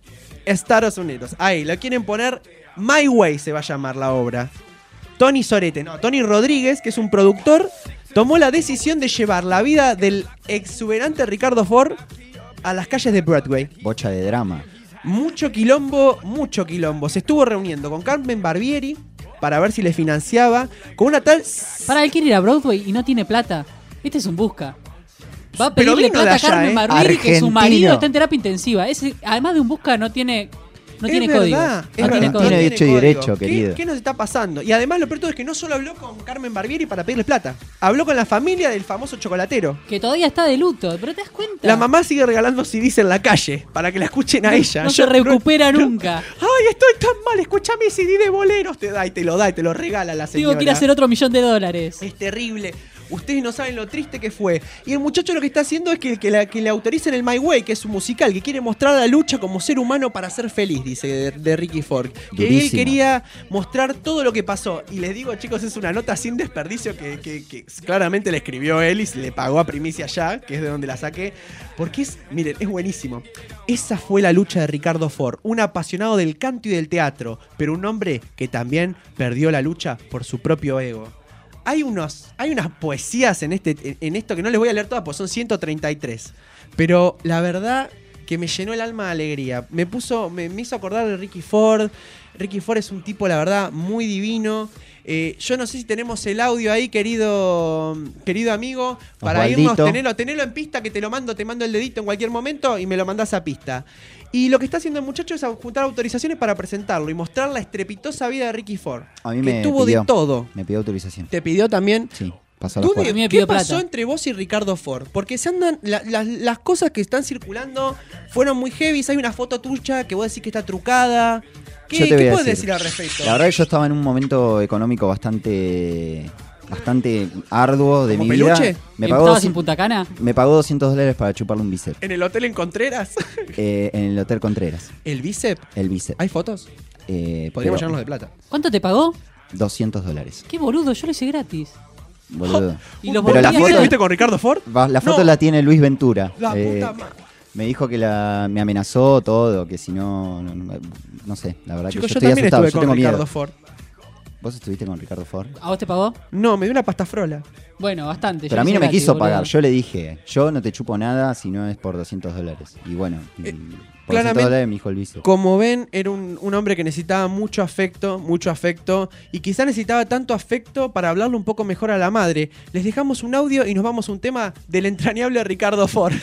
Estados Unidos. Ahí, lo quieren poner. My Way se va a llamar la obra. Tony Sorete, no, Tony Rodríguez, que es un productor, tomó la decisión de llevar la vida del exuberante Ricardo Ford a las calles de Broadway. Bocha de drama. Mucho quilombo, mucho quilombo. Se estuvo reuniendo con Carmen Barbieri para ver si le financiaba. Con una tal... Para, él quiere ir a Broadway y no tiene plata. Este es un busca. Va a Pero pedirle vino de plata allá, a Carmen ¿eh? Barbieri, que su Argentino. marido está en terapia intensiva. Ese, además de un busca, no tiene, no Es tiene verdad, código. es No verdad, tiene Argentino código. de hecho y código. derecho, ¿Qué- querido. ¿Qué nos está pasando? Y además lo peor de todo es que no solo habló con Carmen Barbieri para pedirle plata. Habló con la familia del famoso chocolatero. Que todavía está de luto, pero te das cuenta. La mamá sigue regalando C Ds en la calle para que la escuchen a No- ella. no Yo- se recupera nunca. Ay, estoy tan mal, escucha mi C D de boleros. Te da y te lo da y te lo regala la señora. Tengo que ir a hacer otro millón de dólares. Es terrible. Ustedes no saben lo triste que fue. Y el muchacho lo que está haciendo es que, que, la- que le autoricen el My Way, que es un musical, que quiere mostrar la lucha como ser humano para ser feliz, dice de, de Ricky Ford. Que él Durísimo. quería mostrar todo lo que pasó. Y les digo, chicos, es una nota sin desperdicio que, que- que claramente le escribió él y se le pagó a Primicia Ya, que es de donde la saqué. Porque es, miren, es buenísimo. Esa fue la lucha de Ricardo Ford, un apasionado del canto y del teatro, pero un hombre que también perdió la lucha por su propio ego. Hay, unos, hay unas poesías en, este, en, en esto que no les voy a leer todas, porque son ciento treinta y tres. Pero la verdad que me llenó el alma de alegría. Me puso, me, me hizo acordar de Ricky Ford. Ricky Ford es un tipo, la verdad, muy divino. Eh, yo no sé si tenemos el audio ahí, querido, querido amigo, para Osvaldito. irnos, tenerlo, tenerlo en pista, que te lo mando, te mando el dedito en cualquier momento y me lo mandás a pista. Y lo que está haciendo el muchacho es juntar autorizaciones para presentarlo y mostrar la estrepitosa vida de Ricky Ford. A mí que me tuvo pidió, de todo. Me pidió autorización. ¿Te pidió también? Sí, pasó la ¿Tú foto. de- A mí me ¿Qué pidió pasó plata. entre vos y Ricardo Ford? Porque se andan. la- la- las cosas que están circulando fueron muy heavy. Hay una foto tuya que vos decís que está trucada. ¿Qué, Yo te ¿qué voy a puedes decir. decir al respecto? La verdad que yo estaba en un momento económico bastante bastante arduo de ¿Como mi peluche? vida. Me pagó, ¿Estabas en doscientos, Punta Cana? me pagó doscientos dólares para chuparle un bíceps. ¿En el hotel en Contreras? Eh, en el Hotel Contreras. ¿El bíceps? El bíceps. ¿Hay fotos? Eh, Podríamos pero llenarnos de plata. ¿Cuánto te pagó? doscientos dólares. Qué boludo, yo lo hice gratis. Boludo. Y los Pero la volví a foto- hacer. ¿Estuviste con Ricardo Ford? Va, la foto No. la tiene Luis Ventura. La Eh, puta madre. me dijo que la, me amenazó todo, que si no, no, no, no sé, la verdad Chicos, que yo yo, estoy también asustado, estuve yo con tengo Ricardo miedo. Ford. ¿Vos estuviste con Ricardo Ford? ¿A vos te pagó? No, me dio una pasta frola. Bueno, bastante. Pero yo a mí lo no hice me gratis, quiso boludo. pagar, yo le dije, yo no te chupo nada si no es por doscientos dólares. Y bueno, y por claramente- doscientos dólares me dijo el vicio. Como ven, era un, un hombre que necesitaba mucho afecto, mucho afecto, y quizá necesitaba tanto afecto para hablarle un poco mejor a la madre. Les dejamos un audio y nos vamos a un tema del entrañable Ricardo Ford.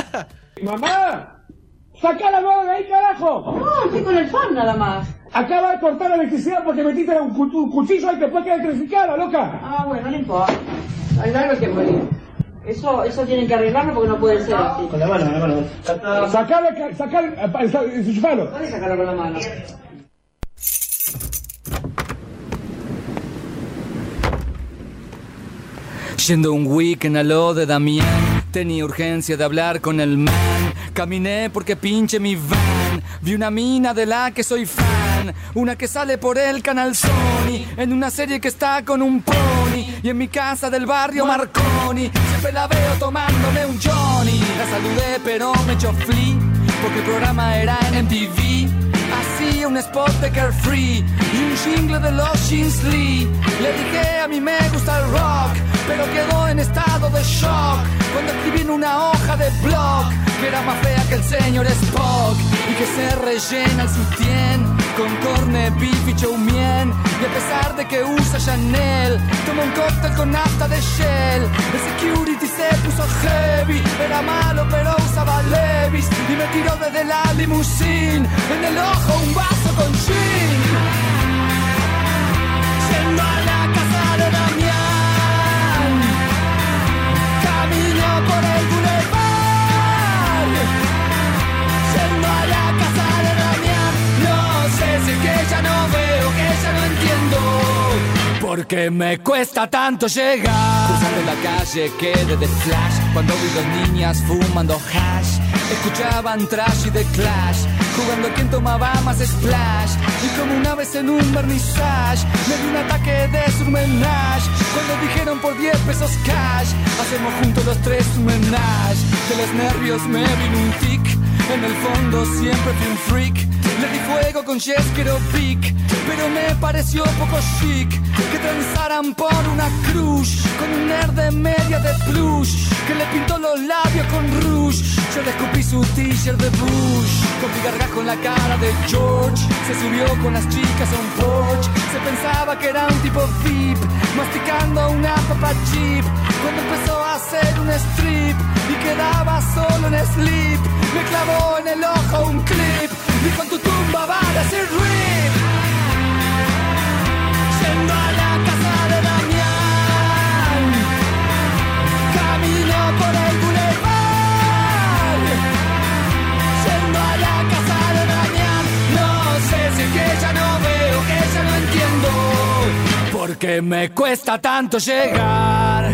¡Mamá! ¡Sacá la mano de ahí, carajo! No, estoy con el fan nada más. Acaba de cortar la electricidad porque metiste un, cu- un cuchillo ahí que después queda electrificada, loca. Ah, bueno, no importa. Hay algo que morir. Eso, eso tienen que arreglarlo porque no puede ser así. Con la mano, con la mano. Sacale, ca- sacale, enchufalo. Puedes sacarlo con la mano. Yendo un weekend a lo de Damián, tenía urgencia de hablar con el man. Caminé porque pinche mi van. Vi una mina de la que soy fan, una que sale por el canal Sony, en una serie que está con un pony. Y en mi casa del barrio Marconi, siempre la veo tomándome un Johnny. La saludé pero me echó flea, porque el programa era en M T V. Hacía un spot de Carefree y un jingle de los Jeans Lee. Le dije a mí me gusta el rock, pero quedó en estado de shock cuando escribí en una hoja de blog que era más fea que el señor Spock y que se rellena el sutién con corne beef y chow mein. Y a pesar de que usa Chanel, toma un cóctel con nafta de Shell. El security se puso heavy, era malo pero usaba Levi's y me tiró desde la limusine, en el ojo un vaso con gin. Yendo a la casa de Damián, camino por el boulevard. Yendo a la casa de Damián, no sé si es que ya no veo, que ya no entiendo. Porque me cuesta tanto llegar. Cruzando la calle quedé de flash cuando vi dos niñas fumando hash. Escuchaban trash y The Clash, jugando a quien tomaba más splash. Y como una vez en un vernissage me dio un ataque de surmenage cuando dijeron por diez pesos cash hacemos juntos los tres un menage. De los nervios me vino un tic, en el fondo siempre fui un freak. Le di fuego con Jeskero Pic, pero me pareció poco chic que transaran por una cruz con un nerd de media de plush que le pintó los labios con rouge. Yo le escupí su t-shirt de Bush, con gargajo en la cara de George. Se subió con las chicas a un porch, se pensaba que era un tipo V I P, masticando una papa chip. Cuando empezó a hacer un strip y quedaba solo en sleep, me clavó en el ojo un clip. Dijo: en tu tumba va a decir RIP. Yendo a la casa de Damián, camino por el boulevard. Yendo a la casa de Damián, no sé si es que ya no veo, que ya no entiendo, porque me cuesta tanto llegar.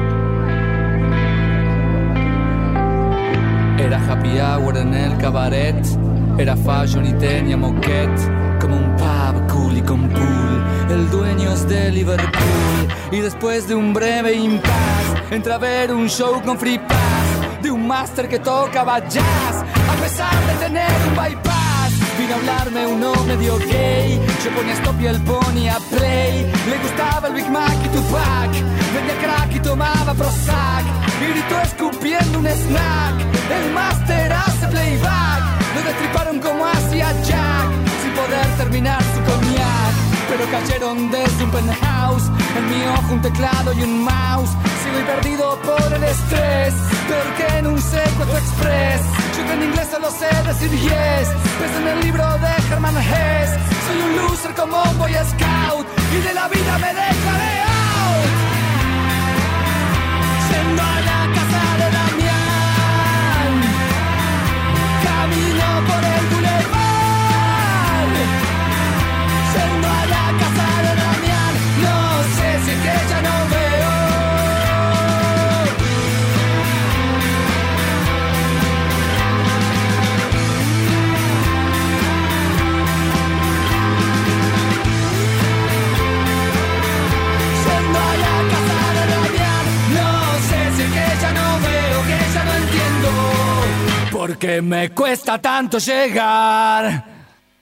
Era happy hour en el cabaret, era fashion y tenía moquette, como un pub cool y con pool. El dueño es de Liverpool. Y después de un breve impasse entra a ver un show con free pass de un máster que tocaba jazz, a pesar de tener un bypass. Vino a hablarme uno medio gay, yo ponía stop y él ponía play. Le gustaba el Big Mac y Tupac, vendía crack y tomaba Prozac, y gritó escupiendo un snack: el máster hace playback. Lo destriparon como hacía Jack, sin poder terminar su cognac. Pero cayeron desde un penthouse, en mi ojo un teclado y un mouse. Sigo y perdido por el estrés, peor que en un secuestro express. Yo que en inglés solo sé decir yes, peso en el libro de Herman Hesse. Soy un loser como un Boy Scout, y de la vida me declaré out. Yendo a la casa de Damián, camino por el boulevard. Yendo a la casa de Damián, no sé si es que ya no veo. Yendo a la casa de Damián, no sé si es que ya no veo, que ya no entiendo, porque me cuesta tanto llegar.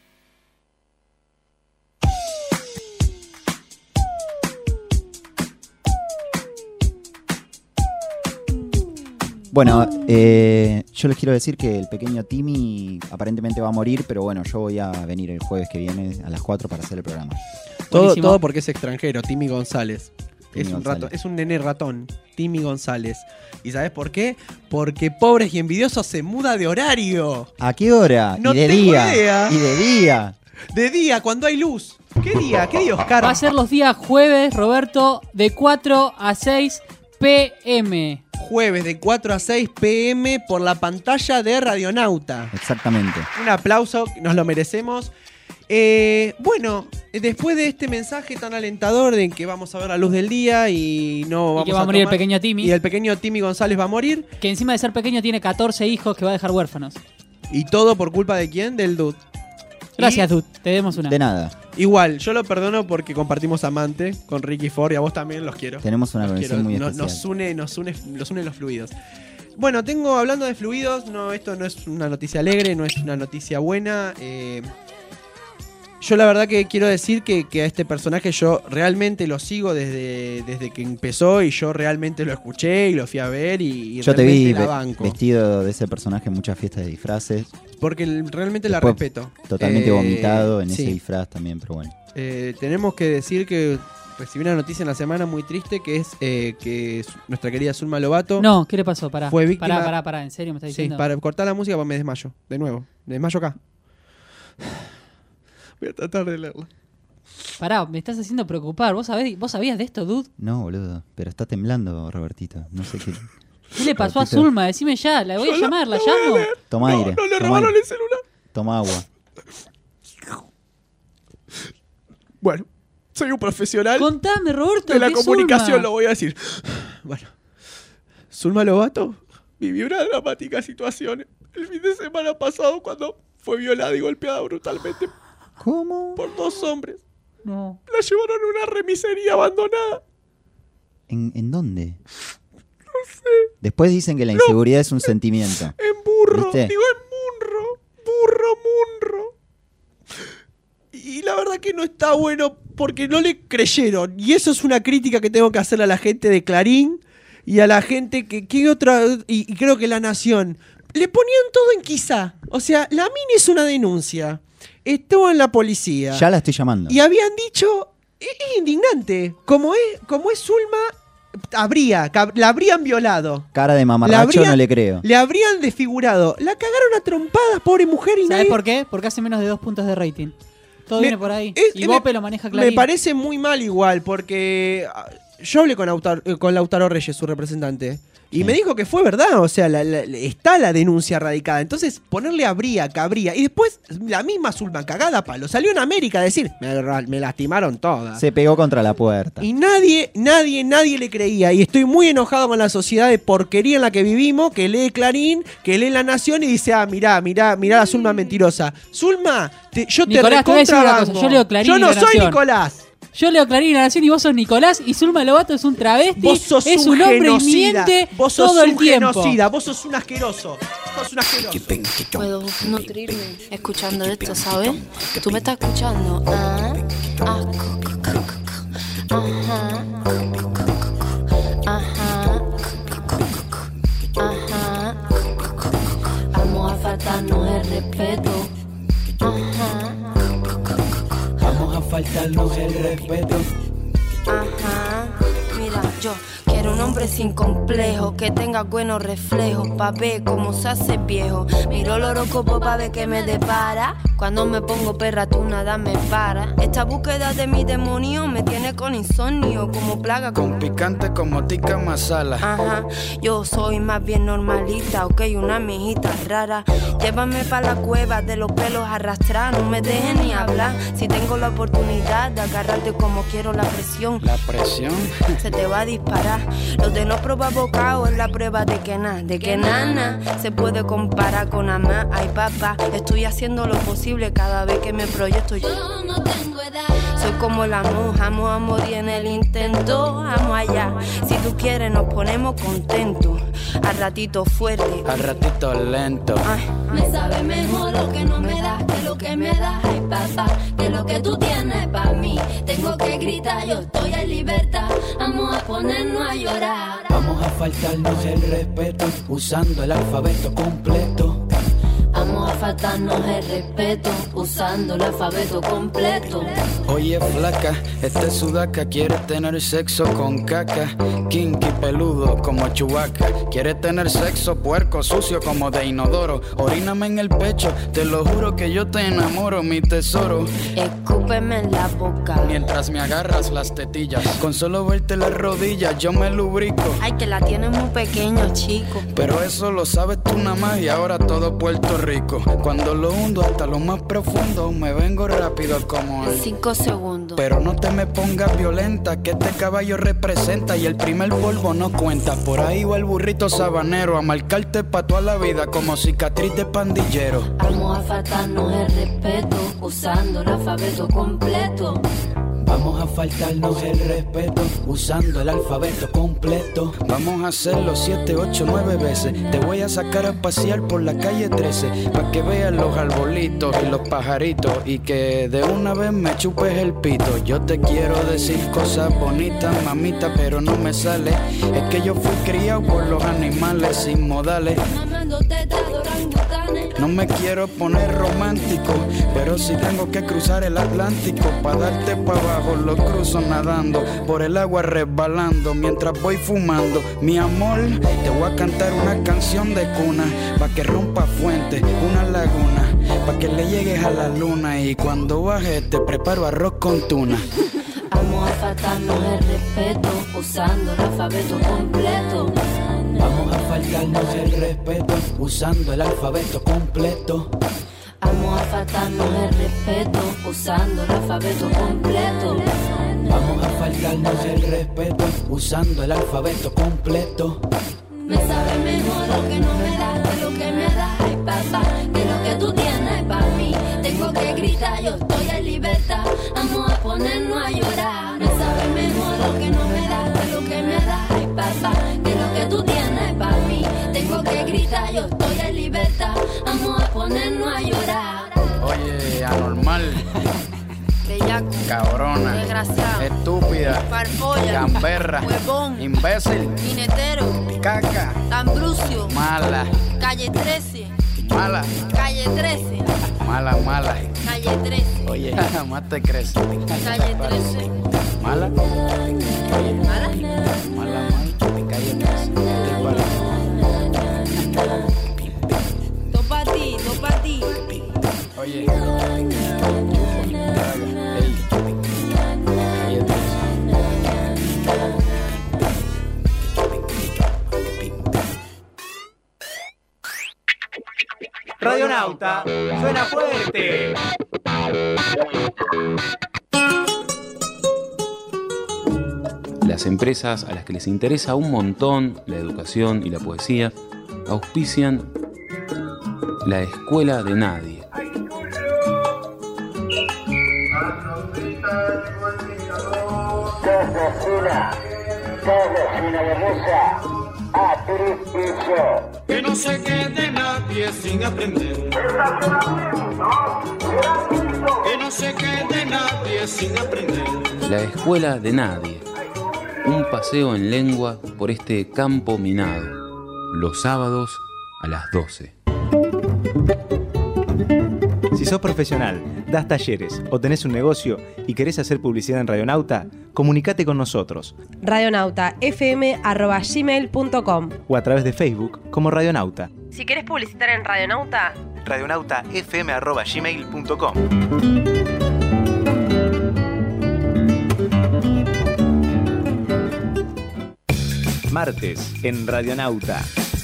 Bueno, eh, yo les quiero decir que el pequeño Timmy aparentemente va a morir, pero bueno, yo voy a venir el jueves que viene a las cuatro para hacer el programa. Todo, todo porque es extranjero, Timmy González. Timmy es un González. rato, es un nene ratón, Timmy González. ¿Y sabes por qué? Porque Pobres y Envidiosos se muda de horario. ¿A qué hora? No y de tengo día. idea. Y de día. De día, cuando hay luz. ¿Qué día? ¿Qué día, Oscar? Va a ser los días jueves, Roberto, de cuatro a seis pm. Jueves de cuatro a seis pm por la pantalla de Radionauta. Exactamente. Un aplauso, nos lo merecemos. Eh, bueno, después de este mensaje tan alentador de que vamos a ver la luz del día y no vamos que va a morir el tomar- pequeño Timmy. Y el pequeño Timmy González va a morir. Que encima de ser pequeño tiene catorce hijos que va a dejar huérfanos. Y todo por culpa de quién? Del Dude. Gracias, Dude. Te demos una. De nada. Igual, yo lo perdono porque compartimos amante con Ricky Ford y a vos también los quiero. Tenemos una Los conexión quiero. muy No- especial. Nos une, nos une, nos unen los fluidos. Bueno, tengo, hablando de fluidos, no, esto no es una noticia alegre, no es una noticia buena. eh, yo la verdad que quiero decir que, que a este personaje yo realmente lo sigo desde, desde que empezó y yo realmente lo escuché y lo fui a ver y, y Yo te realmente vi la ve- banco. vestido de ese personaje en muchas fiestas de disfraces. Porque el- realmente la Después, respeto. Totalmente Eh, vomitado en ese sí. disfraz también, pero bueno. Eh, tenemos que decir que recibí una noticia en la semana muy triste que es eh, que su- nuestra querida Zulma Lobato No, ¿qué le pasó? Pará. fue víctima. Pará, pará, pará. ¿En serio me estás Sí, diciendo? para cortar la música pues me desmayo. De nuevo. Me desmayo acá. Voy a tratar de leerla. Pará, me estás haciendo preocupar. ¿Vos, sabés, ¿Vos sabías de esto, Dude? No, boludo. Pero está temblando, Robertito. No sé qué. ¿Qué le pasó a Robertito, Zulma? Decime ya. La voy a Yo la- llamar, ¿la la voy a llamo? leer. Toma No, aire. no le toma robaron aire. el celular. Toma agua. Bueno, soy un profesional. Contame, Roberto. De la ¿qué es comunicación Zulma? lo voy a decir. Bueno, Zulma Lobato vivió una dramática situación el fin de semana pasado cuando fue violada y golpeada brutalmente. ¿Cómo? Por dos hombres. No. La llevaron a una remisería abandonada. ¿En, en dónde? No sé. Después dicen que la inseguridad no. es un sentimiento. En burro, ¿viste? digo en Munro. Burro, Munro. Y la verdad que no está bueno porque no le creyeron. Y eso es una crítica que tengo que hacer a la gente de Clarín y a la gente que... que otra y, y creo que La Nación. Le ponían todo en quizá. O sea, la mini es una denuncia. Estuvo en la policía. Ya la estoy llamando. Y habían dicho... Es, es indignante. Como es, como es Zulma, habría, la habrían violado. Cara de mamarracho habrían, no le creo. Le habrían desfigurado. La cagaron a trompadas, pobre mujer. Y ¿Sabes nadie... por qué? Porque hace menos de dos puntos de rating. Todo me, viene por ahí. Es, y Bope lo maneja Clarín. Me parece muy mal igual, porque yo hablé con, Autar, con Lautaro Reyes, su representante, y sí. me dijo que fue verdad, o sea, la, la, está la denuncia radicada. Entonces, ponerle habría, cabría. Y después, la misma Zulma, cagada a palo, salió en América a decir, me, me lastimaron todas. Se pegó contra la puerta. Y nadie, nadie, nadie le creía. Y estoy muy enojado con la sociedad de porquería en la que vivimos, que lee Clarín, que lee La Nación y dice, ah, mirá, mirá, mirá la Zulma mentirosa. Zulma, te, yo Nicolás, te recontrabanco. Yo leo Clarín Yo no y La soy Nación. Nicolás. Yo leo Clarín y La Nación y vos sos Nicolás y Zulma Lobato es un travesti, vos sos es un, un hombre genocida. y miente vos sos todo un el tiempo. Genocida. Vos sos un asqueroso. Sos un asqueroso. Puedo nutrirme escuchando esto, ¿sabes? Tú me estás escuchando. Ah, ah, ajá, ajá, ajá. Vamos a faltarnos el respeto. Ajá. Vamos a faltarnos el respeto. Ajá, mira, yo quiero un hombre sin complejo, que tenga buenos reflejos, pa' ver cómo se hace viejo. Miro el horóscopo pa' ver qué me depara. Cuando me pongo perra tú nada me para. Esta búsqueda de mi demonio me tiene con insomnio, como plaga. Con picante como tikka masala. Ajá, yo soy más bien normalita, ok, una mijita rara. Llévame pa' la cueva de los pelos arrastrados, no me dejes ni hablar. Si tengo la oportunidad de agarrarte como quiero, la presión La presión se te va a disparar. Lo de no probar bocado es la prueba de que nada, de que nada se puede comparar con amar. Ay papá, estoy haciendo lo posible cada vez que me proyecto. Yo no tengo edad. Soy como la monja, amo a morir en el intento. Amo allá, si tú quieres nos ponemos contentos. Al ratito fuerte, al ratito lento. Ay, me sabe mejor lo que no me das que lo que me das. Ay papá, que lo que tú tienes para mí. Tengo que gritar, yo estoy en libertad. Vamos a ponernos a llorar. Vamos a faltarnos el respeto usando el alfabeto completo. Vamos a faltarnos el respeto usando el alfabeto completo. Oye flaca, este sudaca quiere tener sexo con caca. Kinky peludo como Chewbacca. Quiere tener sexo puerco sucio como de inodoro. Oríname en el pecho, te lo juro que yo te enamoro, mi tesoro. Escúpeme en la boca mientras me agarras las tetillas. Con solo verte las rodillas yo me lubrico. Ay, que la tienes muy pequeño, chico. Pero eso lo sabes tú nada más y ahora todo Puerto Rico. Cuando lo hundo hasta lo más profundo me vengo rápido como el... Cinco segundos. Pero no te me pongas violenta, que este caballo representa y el primer polvo no cuenta. Por ahí va el burrito sabanero a marcarte pa' toda la vida como cicatriz de pandillero. Vamos a faltarnos el respeto usando el alfabeto completo. Vamos a faltarnos el respeto usando el alfabeto completo. Vamos a hacerlo siete, ocho, nueve veces. Te voy a sacar a pasear por la calle trece pa' que veas los arbolitos y los pajaritos y que de una vez me chupes el pito. Yo te quiero decir cosas bonitas, mamita, pero no me sale. Es que yo fui criado por los animales sin modales. No me quiero poner romántico, pero si tengo que cruzar el Atlántico pa' darte pa' abajo, lo cruzo nadando, por el agua resbalando, mientras voy fumando. Mi amor, te voy a cantar una canción de cuna, pa' que rompa fuente, una laguna, pa' que le llegues a la luna y cuando baje te preparo arroz con tuna. Vamos a faltarnos el respeto usando el alfabeto completo. Vamos a faltarnos el respeto usando el alfabeto completo. Vamos a faltarnos el respeto usando el alfabeto completo. faltarnos el respeto, usando el alfabeto completo. Me sabe mejor lo que no me da que lo que me da, ay papá, que lo que tú tienes para mí. Tengo que gritar, yo estoy en libertad, vamos a ponernos a llorar. Me sabe mejor lo que no me da que lo que me da, ay papá, que lo que tú tienes para mí. Tengo que gritar, yo estoy en libertad, vamos a ponernos a llorar. Oye, anormal, Bellaco, cabrona, desgraciado, estúpida, farfolla, gamberra, huevón, imbécil, minetero, caca, Ambrucio, mala, calle trece, mala, calle trece, mala, mala. calle trece, Oye, más te crece. calle trece, Mala, mala, mala, mala, calle trece. topa a ti, topa a ti. Oye, ey, calle trece. Radionauta, suena fuerte. Las empresas a las que les interesa un montón la educación y la poesía auspician la Escuela de Nadie. Que no se quede nadie sin aprender. Que no se quede nadie sin aprender. La Escuela de Nadie. Un paseo en lengua por este campo minado. Los sábados a las doce. Si sos profesional, das talleres o tenés un negocio y querés hacer publicidad en Radionauta, comunicate con nosotros. radionauta f m arroba gmail punto com O a través de Facebook como Radionauta. Si querés publicitar en Radionauta, radionauta f m arroba gmail punto com. Martes en Radionauta.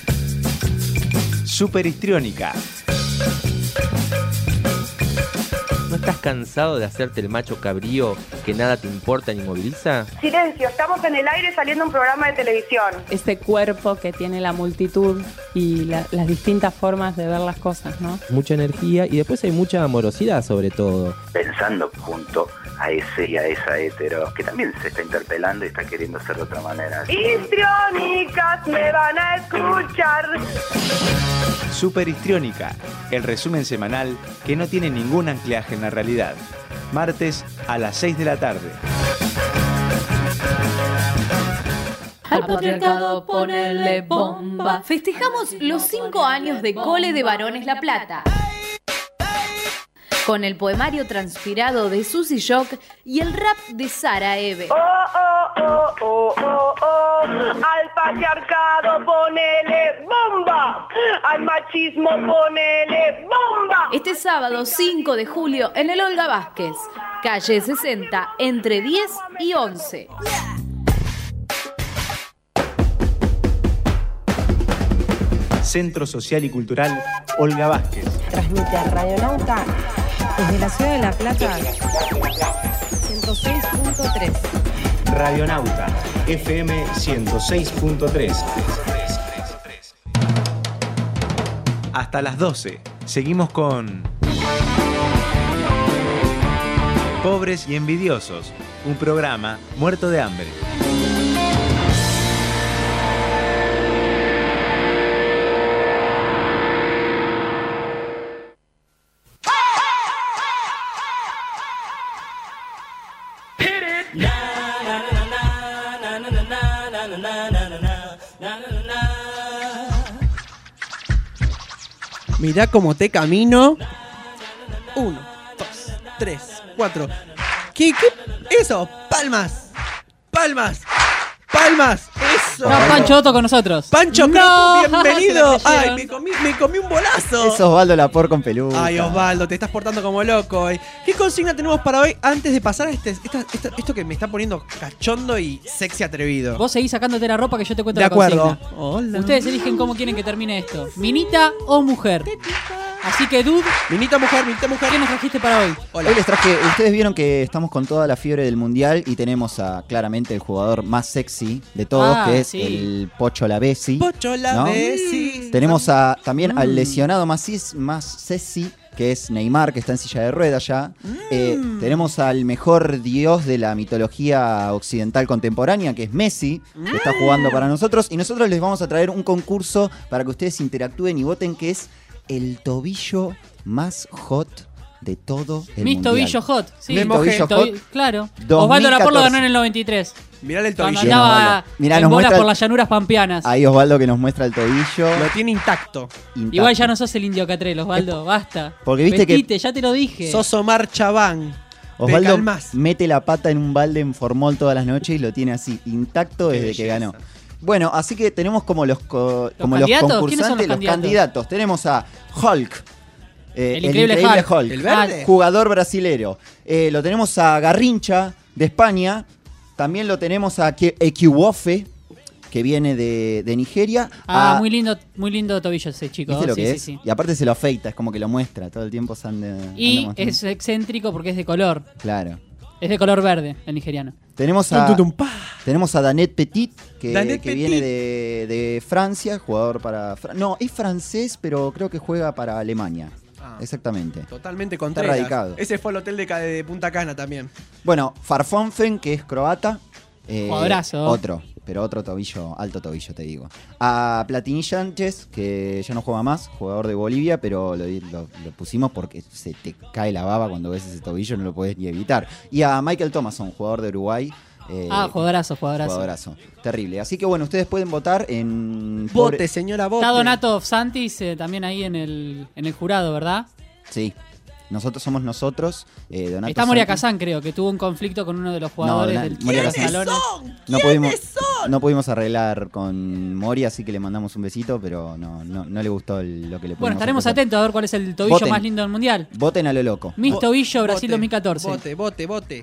Super histriónica. ¿No estás cansado de hacerte el macho cabrío que nada te importa ni moviliza? Silencio, estamos en el aire saliendo un programa de televisión. Ese cuerpo que tiene la multitud y la, las distintas formas de ver las cosas, ¿no? Mucha energía y después hay mucha amorosidad sobre todo. Pensando junto a ese y a esa hetero que también se está interpelando y está queriendo ser de otra manera. Histriónicas me van a escuchar. Super histriónica, el resumen semanal que no tiene ningún anclaje en la realidad. Martes a las seis de la tarde. Al patriarcado ponele bomba. Festejamos los cinco años de Cole de Varones La Plata. Con el poemario transpirado de Susy Shock y el rap de Sara Eve. Oh, oh, oh, oh, oh, oh. Al patriarcado ponele bomba. Al machismo ponele bomba. Este sábado cinco de julio en el Olga Vázquez, calle sesenta, entre diez y once. Centro Social y Cultural Olga Vázquez. transmite a Radionauta desde la ciudad de La Plata, ciento seis punto tres. Radionauta, F M ciento seis punto tres. Hasta las doce. Seguimos con Pobres y Envidiosos, un programa muerto de hambre. Mirá cómo te camino. Uno, dos, tres, cuatro. ¿Qué? ¿Qué? Eso, palmas. Palmas. Palmas. Eso. No, Pancho Otto con nosotros. Pancho No, Croto, bienvenido. se me Ay, cayeron. me comí, me comí un bolazo. Es Osvaldo Lapor con peluca. Ay, Osvaldo, te estás portando como loco hoy. ¿Qué consigna tenemos para hoy antes de pasar a este, esta- esta- esto que me está poniendo cachondo y sexy atrevido? Vos seguís sacándote la ropa que yo te cuento De la acuerdo. consigna. Hola. Ustedes eligen cómo quieren que termine esto. ¿Minita o mujer? Así que, dude, Minita mujer, minita mujer. ¿qué nos trajiste para hoy? Hola. Hoy les traje, ustedes vieron que estamos con toda la fiebre del mundial y tenemos a claramente el jugador más sexy de todos, Ah, que es sí. el Pocho Lavezzi. Pocho Lavezzi. Tenemos a, también Mm. al lesionado más, cis- más sexy, que es Neymar, que está en silla de ruedas ya. Eh, tenemos al mejor dios de la mitología occidental contemporánea, que es Messi, que está jugando para nosotros. Y nosotros les vamos a traer un concurso para que ustedes interactúen y voten, que es el tobillo más hot de todo el Mis mundial. tobillos hot. Sí, Mi tobillo Tobi- hot. Claro. dos mil Osvaldo Lapor lo catorce. ganó en el noventa y tres. Mirale el Cuando tobillo. andaba Mirá, en nos bolas muestra por el- las llanuras pampeanas. Ahí Osvaldo que nos muestra el tobillo. Lo tiene intacto. Intacto. Igual ya no sos el indio Catrel, Osvaldo. Basta. Porque viste que- Vestite, ya te lo dije. Sos Omar Chabán. Te Osvaldo calmás. mete la pata en un balde en formol todas las noches y lo tiene así, intacto Qué desde que belleza. ganó. Bueno, así que tenemos como los, co- como los candidatos? ¿Quiénes concursantes, son los los candidatos? candidatos. Tenemos a Hulk. eh, El increíble Hulk. ¿El verde? Jugador brasilero. Eh, lo tenemos a Garrincha, de España. También lo tenemos a Ke- Ekiwofe, que viene de, de Nigeria. Ah, a- muy lindo, muy lindo tobillo ese chico. ¿Viste lo sí, que sí, es? sí. Y aparte se lo afeita, es como que lo muestra. Todo el tiempo se anda, anda Y mostrando. es excéntrico porque es de color. Claro. Es de color verde, el nigeriano. Tenemos Tum, a, tum, tum, pa. tenemos a Danet Petit, que, Danet que Petit. viene de, de Francia, jugador para... Fra- No, es francés, pero creo que juega para Alemania. Ah. Exactamente. Totalmente Está Contreras. radicado. Ese fue el hotel de, Ca- de Punta Cana también. Bueno, Farfonfen, que es croata. eh, Jugadorazo. Otro, pero otro tobillo, alto tobillo, te digo. A Platini Sánchez, que ya no juega más, jugador de Bolivia, pero lo, lo- lo pusimos porque se te cae la baba cuando ves ese tobillo, no lo puedes ni evitar. Y a Michael Thomason, jugador de Uruguay. eh, Ah, jugadorazo, jugadorazo. Jugadorazo. Terrible. Así que bueno, ustedes pueden votar en... Vote, pobre- señora, vote. Está Donato Santis eh, también ahí en el, en el jurado, ¿verdad? Sí. Nosotros somos nosotros. eh, Donato Está Moria Santi. Kazán, creo, que tuvo un conflicto con uno de los jugadores Dona- del Moria los Kazán. salones. No pudimos, no pudimos arreglar con Moria, así que le mandamos un besito, pero no, no, no le gustó el- lo que le pudimos Bueno, estaremos ofrecer. atentos a ver cuál es el tobillo Voten. más lindo del mundial. Voten a lo loco. Mis Vo- tobillo Brasil vote, dos mil catorce. Vote, vote, vote.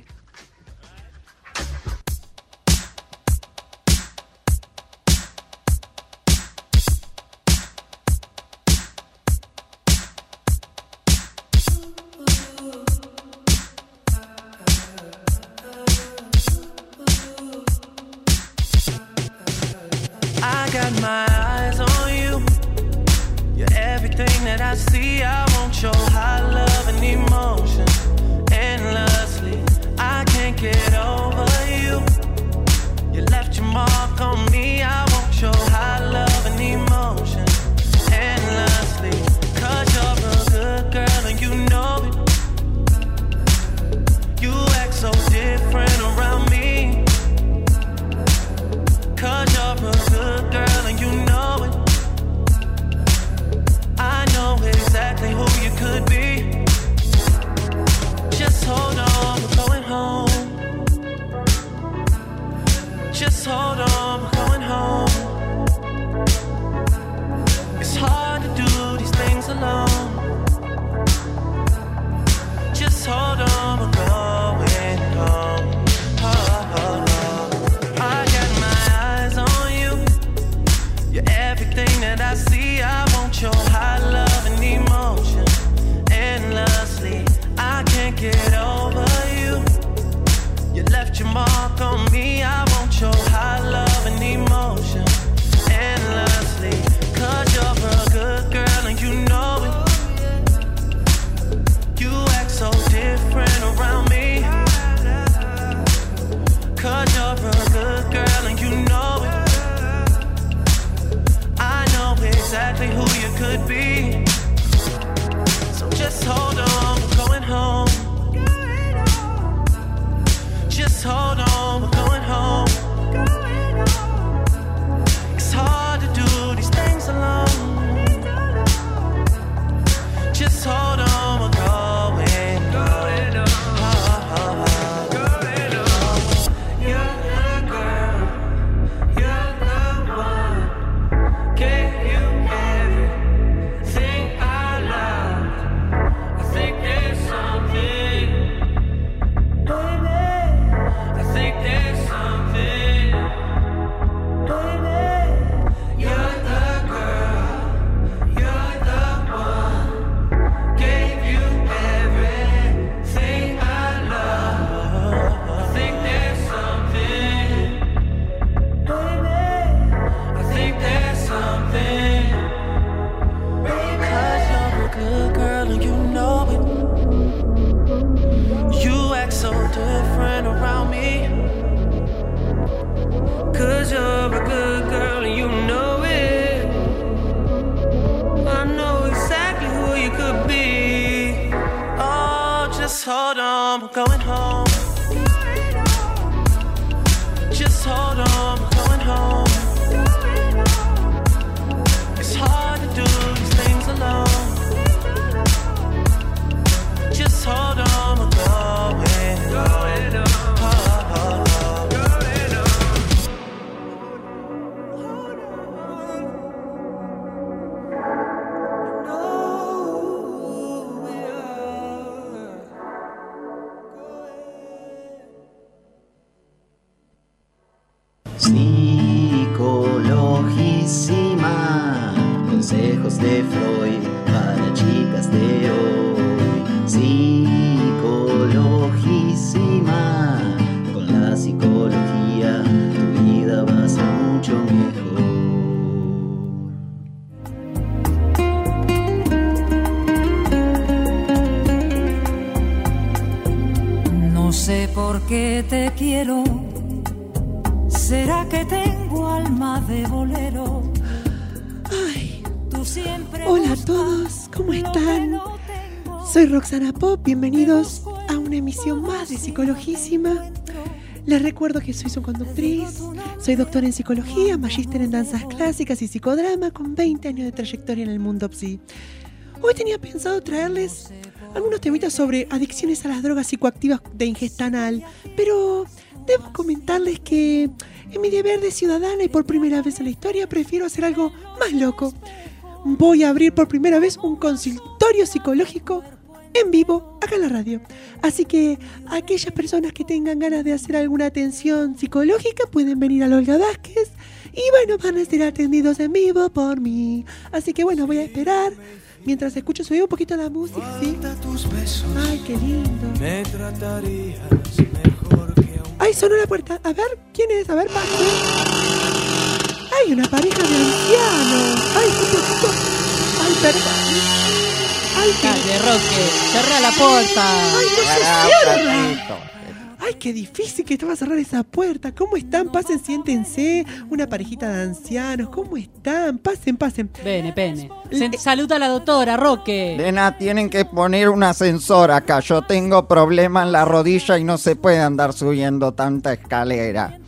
I got my eyes on you. You're everything that I see. I want your high love and emotion endlessly. I can't get over you. You left your mark on me. I want your high love and emotion endlessly. Cause you're a good girl and you know it. You act so different around me. Cause you're a good girl and you know it. I know exactly who you could be. Just hold on, we're going home. Just hold on, we're going home. It's hard to do these things alone. Just hold on, we're going home. Oh, oh, oh. I got my eyes on you. You're everything that I see. I want your high love and emotion endlessly. I can't get over you. You left your mark on me. I want your high love and emotion endlessly. Cause you're a good girl and you know it. You act so different around me. Cause you're a good girl and you know it. I know exactly who you could be. So just hold on, we're going home. Just hold on, we're going home. It's hard to do these things alone. Just hold on, we're going home. Oh, oh, oh. You're the girl, you're the one. Gave you everything I love. I think there's something, baby. I think there's something. going home. Just hold on, we're going home. It's hard to do these things alone. Just hold on, we're going home. Oh, oh, oh. Psicologísima, consejos de Freud para chicas de hoy. Psicologísima, con la psicología tu vida va a ser mucho mejor. No sé por qué te quiero. ¿Será que tengo alma de bolero? Ay. Hola a todos, ¿cómo están? Soy Roxana Pop, bienvenidos a una emisión más de Psicologísima. Les recuerdo que soy su conductriz, soy doctora en psicología, magíster en danzas clásicas y psicodrama con veinte años de trayectoria en el mundo psi. Hoy tenía pensado traerles algunos temitas sobre adicciones a las drogas psicoactivas de ingesta anal, pero debo comentarles que en mi deber de ciudadana y por primera vez en la historia prefiero hacer algo más loco. Voy a abrir por primera vez un consultorio psicológico en vivo acá en la radio. Así que aquellas personas que tengan ganas de hacer alguna atención psicológica pueden venir a Olga Vázquez y bueno, van a ser atendidos en vivo por mí. Así que bueno, voy a esperar mientras escucho, subir un poquito la música, ¿sí? Ay, qué lindo. Me tratarías mejor que un... Ay, sonó la puerta. A ver, ¿quién es? A ver, pase. Ay, una pareja de ancianos. Ay, qué poquito. Ay, perdón. Ay, qué... Dale, Roque, cerrá la puerta. Ay, no se cierra. Ay, qué difícil que estaba a cerrar esa puerta. ¿Cómo están? Pasen, siéntense. Una parejita de ancianos. ¿Cómo están? Pasen, pasen. Pene, pene. Se- saluda a la doctora, Roque. Nena, tienen que poner un ascensor acá. Yo tengo problema en la rodilla y no se puede andar subiendo tanta escalera.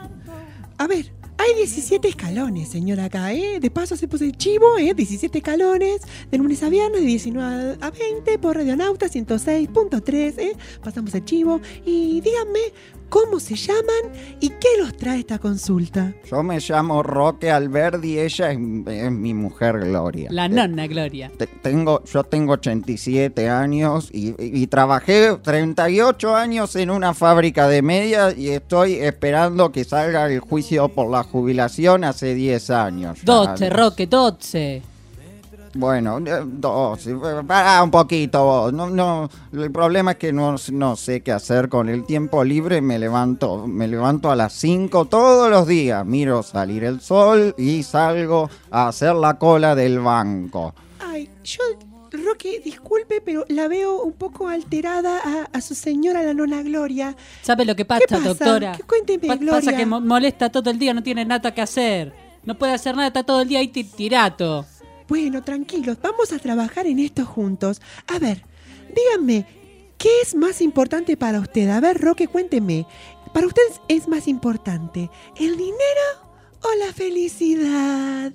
A ver, hay diecisiete escalones, señora, acá, ¿eh? De paso se puso el chivo, ¿eh? diecisiete escalones, de lunes a viernes, de diecinueve a veinte, por Radionauta ciento seis punto tres, ¿eh? Pasamos el chivo. Y díganme, ¿cómo se llaman y qué los trae esta consulta? Yo me llamo Roque Alberdi, ella es, es mi mujer Gloria. La nonna Gloria. Te- tengo, yo tengo ochenta y siete años y, y- y trabajé treinta y ocho años en una fábrica de medias y estoy esperando que salga el juicio por la jubilación hace diez años. ya. doce, Roque, doce. Bueno, eh, doce, pará un poquito vos. No, no, el problema es que no, no sé qué hacer con el tiempo libre. Me levanto, me levanto a las cinco todos los días. Miro salir el sol y salgo a hacer la cola del banco. Ay, yo, Roque, disculpe, pero la veo un poco alterada a, a su señora, la nona Gloria. ¿Sabe lo que pasa, ¿Qué pasa? doctora? ¿Qué- cuénteme, Pa- Gloria. Pasa que mo- molesta todo el día, no tiene nada que hacer. No puede hacer nada, está todo el día ahí ti- tirato. Bueno, tranquilos, vamos a trabajar en esto juntos. A ver, díganme, ¿qué es más importante para usted? A ver, Roque, cuénteme. ¿Para usted es más importante el dinero o la felicidad?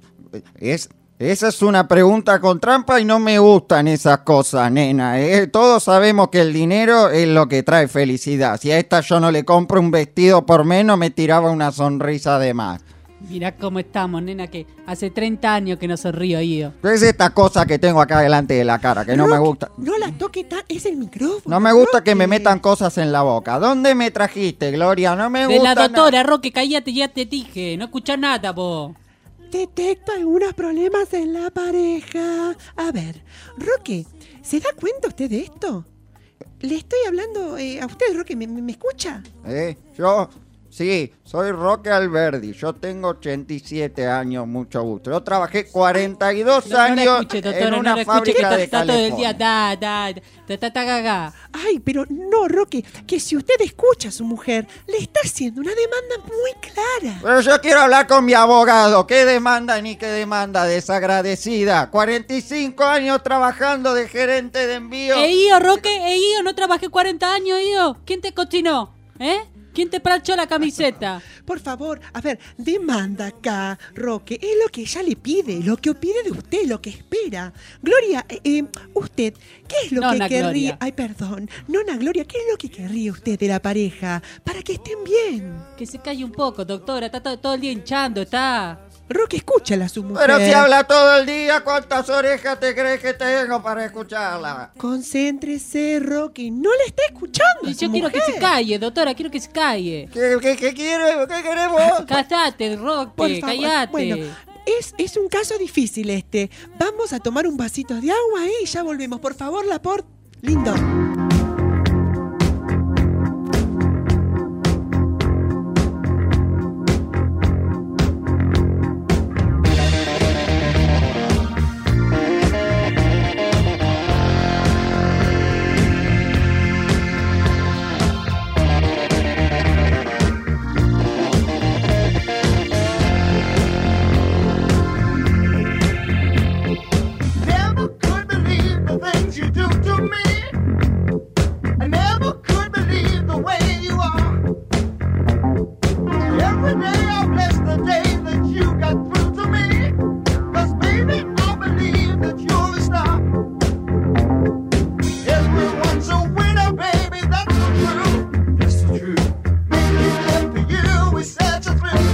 Es, esa es una pregunta con trampa y no me gustan esas cosas, nena. ¿eh? Todos sabemos que el dinero es lo que trae felicidad. Si a esta yo no le compro un vestido por menos, me tiraba una sonrisa de más. Mirá cómo estamos, nena, que hace treinta años que no sonrío, yo. ¿Qué es esta cosa que tengo acá delante de la cara? Que no me gusta. No la toque tan, es el micrófono. No me gusta que me metan cosas en la boca. ¿Dónde me trajiste, Gloria? No me De gusta. la doctora, Roque, cállate, ya te dije. No escuchás nada, vos. Detecto algunos problemas en la pareja. A ver, Roque, ¿se da cuenta usted de esto? Le estoy hablando eh, a usted, Roque, ¿me, me, me escucha? ¿Eh? Yo. Sí, soy Roque Alberdi, yo tengo ochenta y siete años, mucho gusto. Yo trabajé cuarenta y dos No, no la años escuche, doctora, en no una la escuche, fábrica que de está todo el día California. ta, ta, ta, ta, ta, gaga. Ay, pero no, Roque, que si usted escucha a su mujer, le está haciendo una demanda muy clara. Pero yo quiero hablar con mi abogado. ¿Qué demanda ni qué demanda desagradecida? cuarenta y cinco años trabajando de gerente de envío. Eh, Io, Roque, eh, Io, no trabajé cuarenta años, Io. ¿Quién te cocinó? ¿Eh? ¿Quién te planchó la camiseta? Por favor, a ver, demanda acá, Roque. Es lo que ella le pide, lo que pide de usted, lo que espera. Gloria, eh, eh, usted, ¿qué es lo Nona que querría? Gloria. Ay, perdón. Nona Gloria, ¿qué es lo que querría usted de la pareja? Para que estén bien. Que se calle un poco, doctora. Está todo, todo el día hinchando, está. Roque, escúchala a su mujer. Pero si habla todo el día, ¿cuántas orejas te crees que tengo para escucharla? Concéntrese, Roque. No le está escuchando. Y a su yo quiero que mujer. se calle, doctora. Quiero que se calle. ¿Qué, qué, qué quiere? ¿Qué queremos? Cállate, Por Roque. favor. Cállate. Bueno, es, es un caso difícil este. Vamos a tomar un vasito de agua y ya volvemos. Por favor, Laporte. Lindo. Never could believe the things you do to me. I never could believe the way you are. Every day I bless the day that you got through to me. 'Cause baby, I believe that you're a star. Everyone's a winner, baby, that's the truth. That's the truth. Making love to you is such a thrill.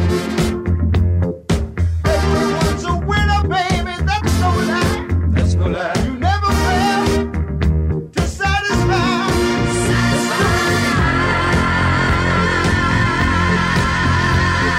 Everyone's a winner, baby, that's no lie. That's no lie. You never fail to satisfy. Satisfy.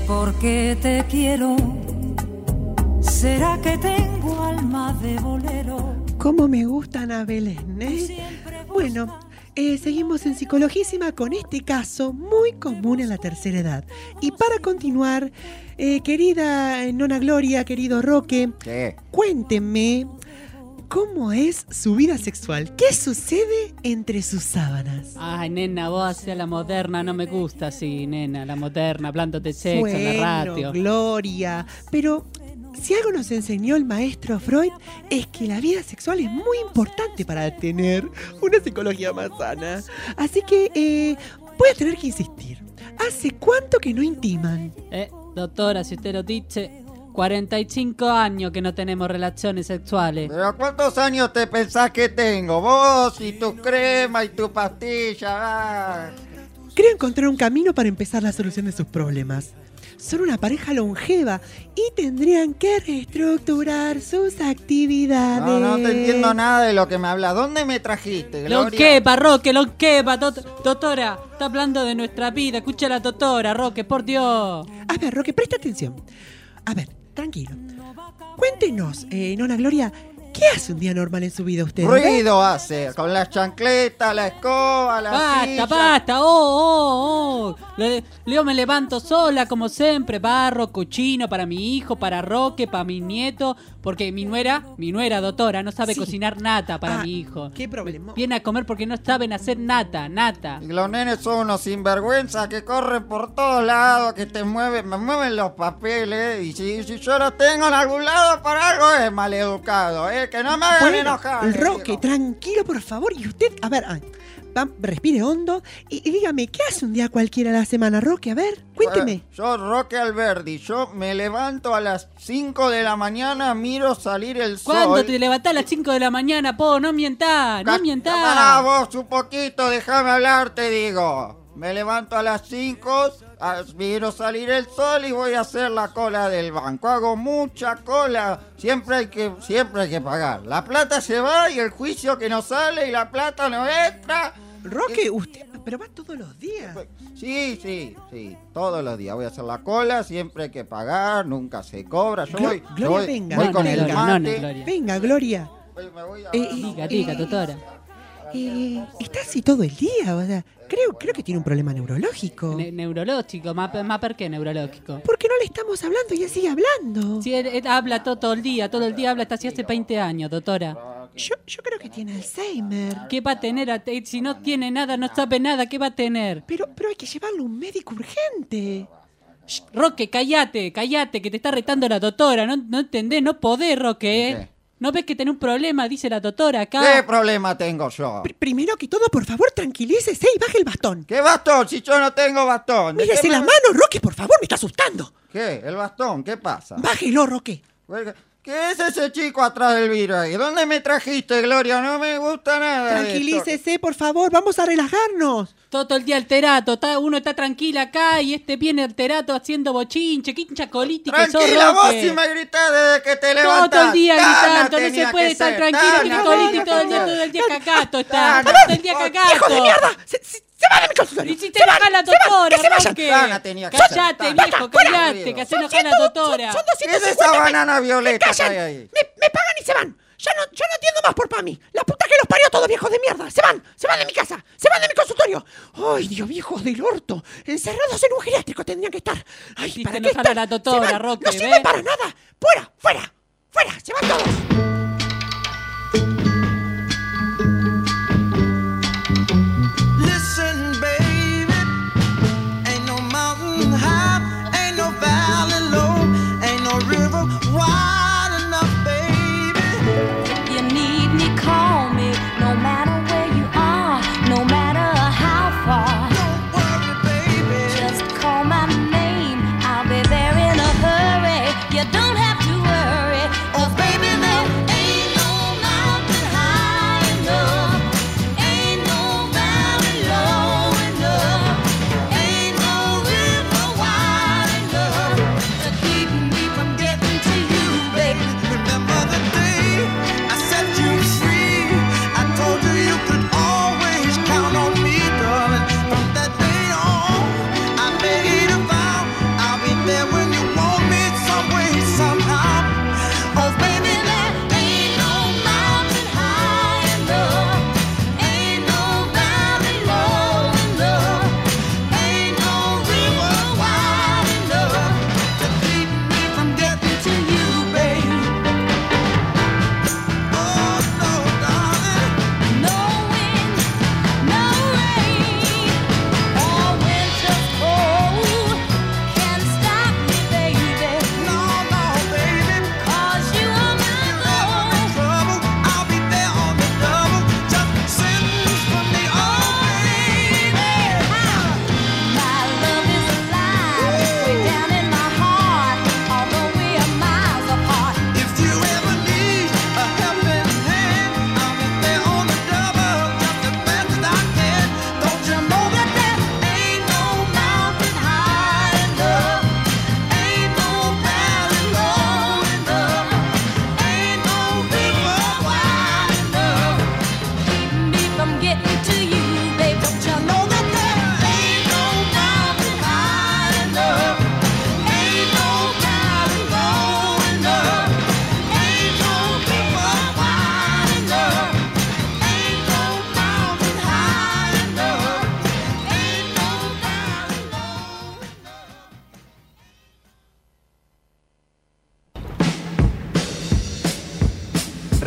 por qué te quiero. ¿Será que tengo alma de bolero? ¿Cómo me gusta Ana Belén, eh? Bueno, eh, seguimos en Psicologísima con este caso muy común en la tercera edad. Y para continuar, eh, querida Nona Gloria, querido Roque, ¿Qué? cuéntenme cómo es su vida sexual. ¿Qué sucede entre sus sábanas? Ay, nena, vos hacia la moderna no me gusta así, nena, la moderna, hablándote sexo en la Bueno, radio. Gloria, pero si algo nos enseñó el maestro Freud es que la vida sexual es muy importante para tener una psicología más sana. Así que eh, voy a tener que insistir. ¿Hace cuánto que no intiman? Eh, doctora, si usted lo dice, cuarenta y cinco años que no tenemos relaciones sexuales. ¿Pero cuántos años te pensás que tengo? Vos y tu crema y tu pastilla. Ah. Creo encontrar un camino para empezar la solución de sus problemas. Son una pareja longeva y tendrían que reestructurar sus actividades. No, no te entiendo nada de lo que me hablas. ¿Dónde me trajiste, Gloria? Lonquepa, Roque, Lonquepa, dot- doctora, está hablando de nuestra vida. Escucha a la doctora, Roque, por Dios. A ver, Roque, presta atención. A ver, tranquilo. Cuéntenos, eh, Nona Gloria, ¿qué hace un día normal en su vida usted? Ruido hace, con las chancletas, la escoba, la Basta, silla. basta, oh, oh, oh. Le- Yo me levanto sola, como siempre, barro, cochino para mi hijo, para Roque, para mi nieto, porque mi nuera, mi nuera doctora, no sabe Sí. cocinar nata para Ah, mi hijo. ¿Qué problema? Viene a comer porque no saben hacer nata, nata. Y los nenes son unos sinvergüenzas que corren por todos lados, que te mueven, me mueven los papeles. Y si, si yo los tengo en algún lado, por algo es maleducado, ¿eh? Que no me hagan Bueno, enojar. les Roque, digo. tranquilo, por favor. Y usted, a ver, ah, va, respire hondo y, y dígame, ¿qué hace un día cualquiera a la semana, Roque? A ver, cuénteme. Eh, Yo, Roque Alberdi, yo me levanto a las cinco de la mañana, miro salir el sol. ¿Cuándo te levantás a las cinco de la mañana, po? No mientás, no mientás. Pará vos un poquito, déjame hablar, te digo. Me levanto a las cinco, miro salir el sol y voy a hacer la cola del banco. Hago mucha cola, siempre hay que, siempre hay que pagar. La plata se va y el juicio que no sale y la plata no entra. Roque, usted, pero va todos los días. Sí, sí, sí, todos los días voy a hacer la cola, siempre hay que pagar, nunca se cobra. Yo Glo- voy, yo Gloria, voy, venga. voy No, con no, el Gloria, no, mate. no, Gloria. Venga, Gloria. Me voy a- Eh, Diga, diga, doctora. Eh, está así todo el día, o sea, creo, creo que tiene un problema neurológico. Ne- neurológico, más, más per qué neurológico. ¿Por qué no le estamos hablando y él sigue hablando? Si él, él habla todo, todo el día, todo el día habla hasta así hace veinte años, doctora. Yo, yo creo que tiene Alzheimer. ¿Qué va a tener? a- Si no tiene nada, no sabe nada, ¿qué va a tener? Pero, pero hay que llevarlo a un médico urgente. Shh, Roque, cállate, cállate, que te está retando la doctora. No, no entendés, no podés, Roque, ¿eh? ¿Qué? ¿No ves que tenés un problema? Dice la doctora ¿Qué acá. problema tengo yo? Pr- primero que todo, por favor, tranquilícese y baje el bastón. ¿Qué bastón? Si yo no tengo bastón. ¿De Mírese qué la me- mano, Roque, por favor, me está asustando. ¿Qué? ¿El bastón? ¿Qué pasa? Bájelo, Roque. ¿Qué es ese chico atrás del vidrio ahí? ¿Dónde me trajiste, Gloria? No me gusta nada de esto. Tranquilícese, por favor, vamos a relajarnos. Todo el día alterato, está, uno está tranquila acá y este viene alterato haciendo bochinche, qué hincha colítica que sos, Tranquila, vos Roque. si me gritás desde que te levantas. Todo el día Tana gritando, no tenía se puede que estar ser, tranquilo, Tana que tenía coliti que todo el día, ser. todo el día cacato está. Tana. Todo el día cacato. ¡Hijo de mierda! Se, se, se van de mi consultorio. Y si te enoja la doctora, que se vayan. Roque. Tana tenía que ser, Callate, Tana. viejo, Fuera. callate, que hace Son enojar a la ciento- doctora. son- son ¿Qué es doscientos esa cincuenta. banana violeta que callan. hay ahí? Me, me pagan y se van. Ya no, ya no entiendo más por Pami. La puta que los parió todos, viejos de mierda. Se van, se van de mi casa, se van de mi consultorio. Ay, Dios, viejos del orto. Encerrados en un geriátrico tendrían que estar. Ay, Hiciste ¿para qué enojar a están? la doctora, Se van. Roque, No ¿ves? sirven para nada. Fuera, fuera, fuera. Se van todos. Listen, baby, ain't no mountain high, ain't no valley low, ain't no river wide enough, baby. You need me, call me, no matter where you are, no matter how far. Don't worry, baby. Just call my name, I'll be there in a hurry. You don't have to worry, 'cause baby, there ain't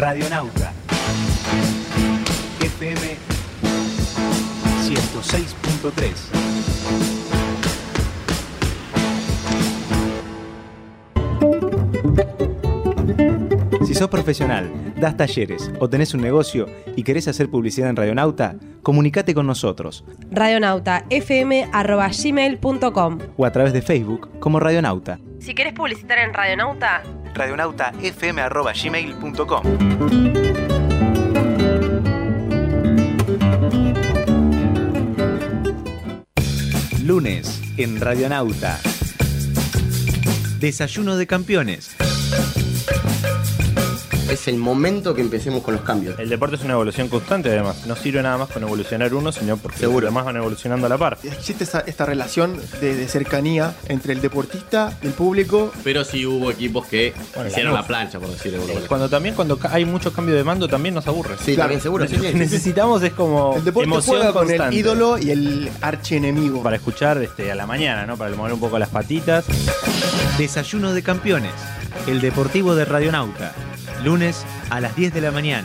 Radionauta. F M ciento seis punto tres. Si sos profesional, das talleres o tenés un negocio y querés hacer publicidad en Radionauta, comunicate con nosotros. radionauta f m arroba gmail punto com O a través de Facebook como Radionauta. Si querés publicitar en Radionauta, radionauta f m arroba gmail punto com. Lunes en Radionauta. Desayuno de campeones. Es el momento que empecemos con los cambios. El deporte es una evolución constante, además. No sirve nada más con evolucionar uno, sino porque Seguro. los demás van evolucionando a la par. Existe esta, esta relación de, de cercanía entre el deportista, el público. Pero sí hubo equipos que Bueno, hicieron la la plancha, por decirlo de alguna manera. Cuando también cuando ca- hay mucho cambio de mando también nos aburre. Sí, también seguro, sí, Lo sí, que sí. necesitamos es como El deporte emoción juega con constante. el ídolo y el archienemigo. Para escuchar este, a la mañana, ¿no? Para mover un poco las patitas. Desayuno de campeones. El deportivo de Radionauta. Lunes a las diez de la mañana.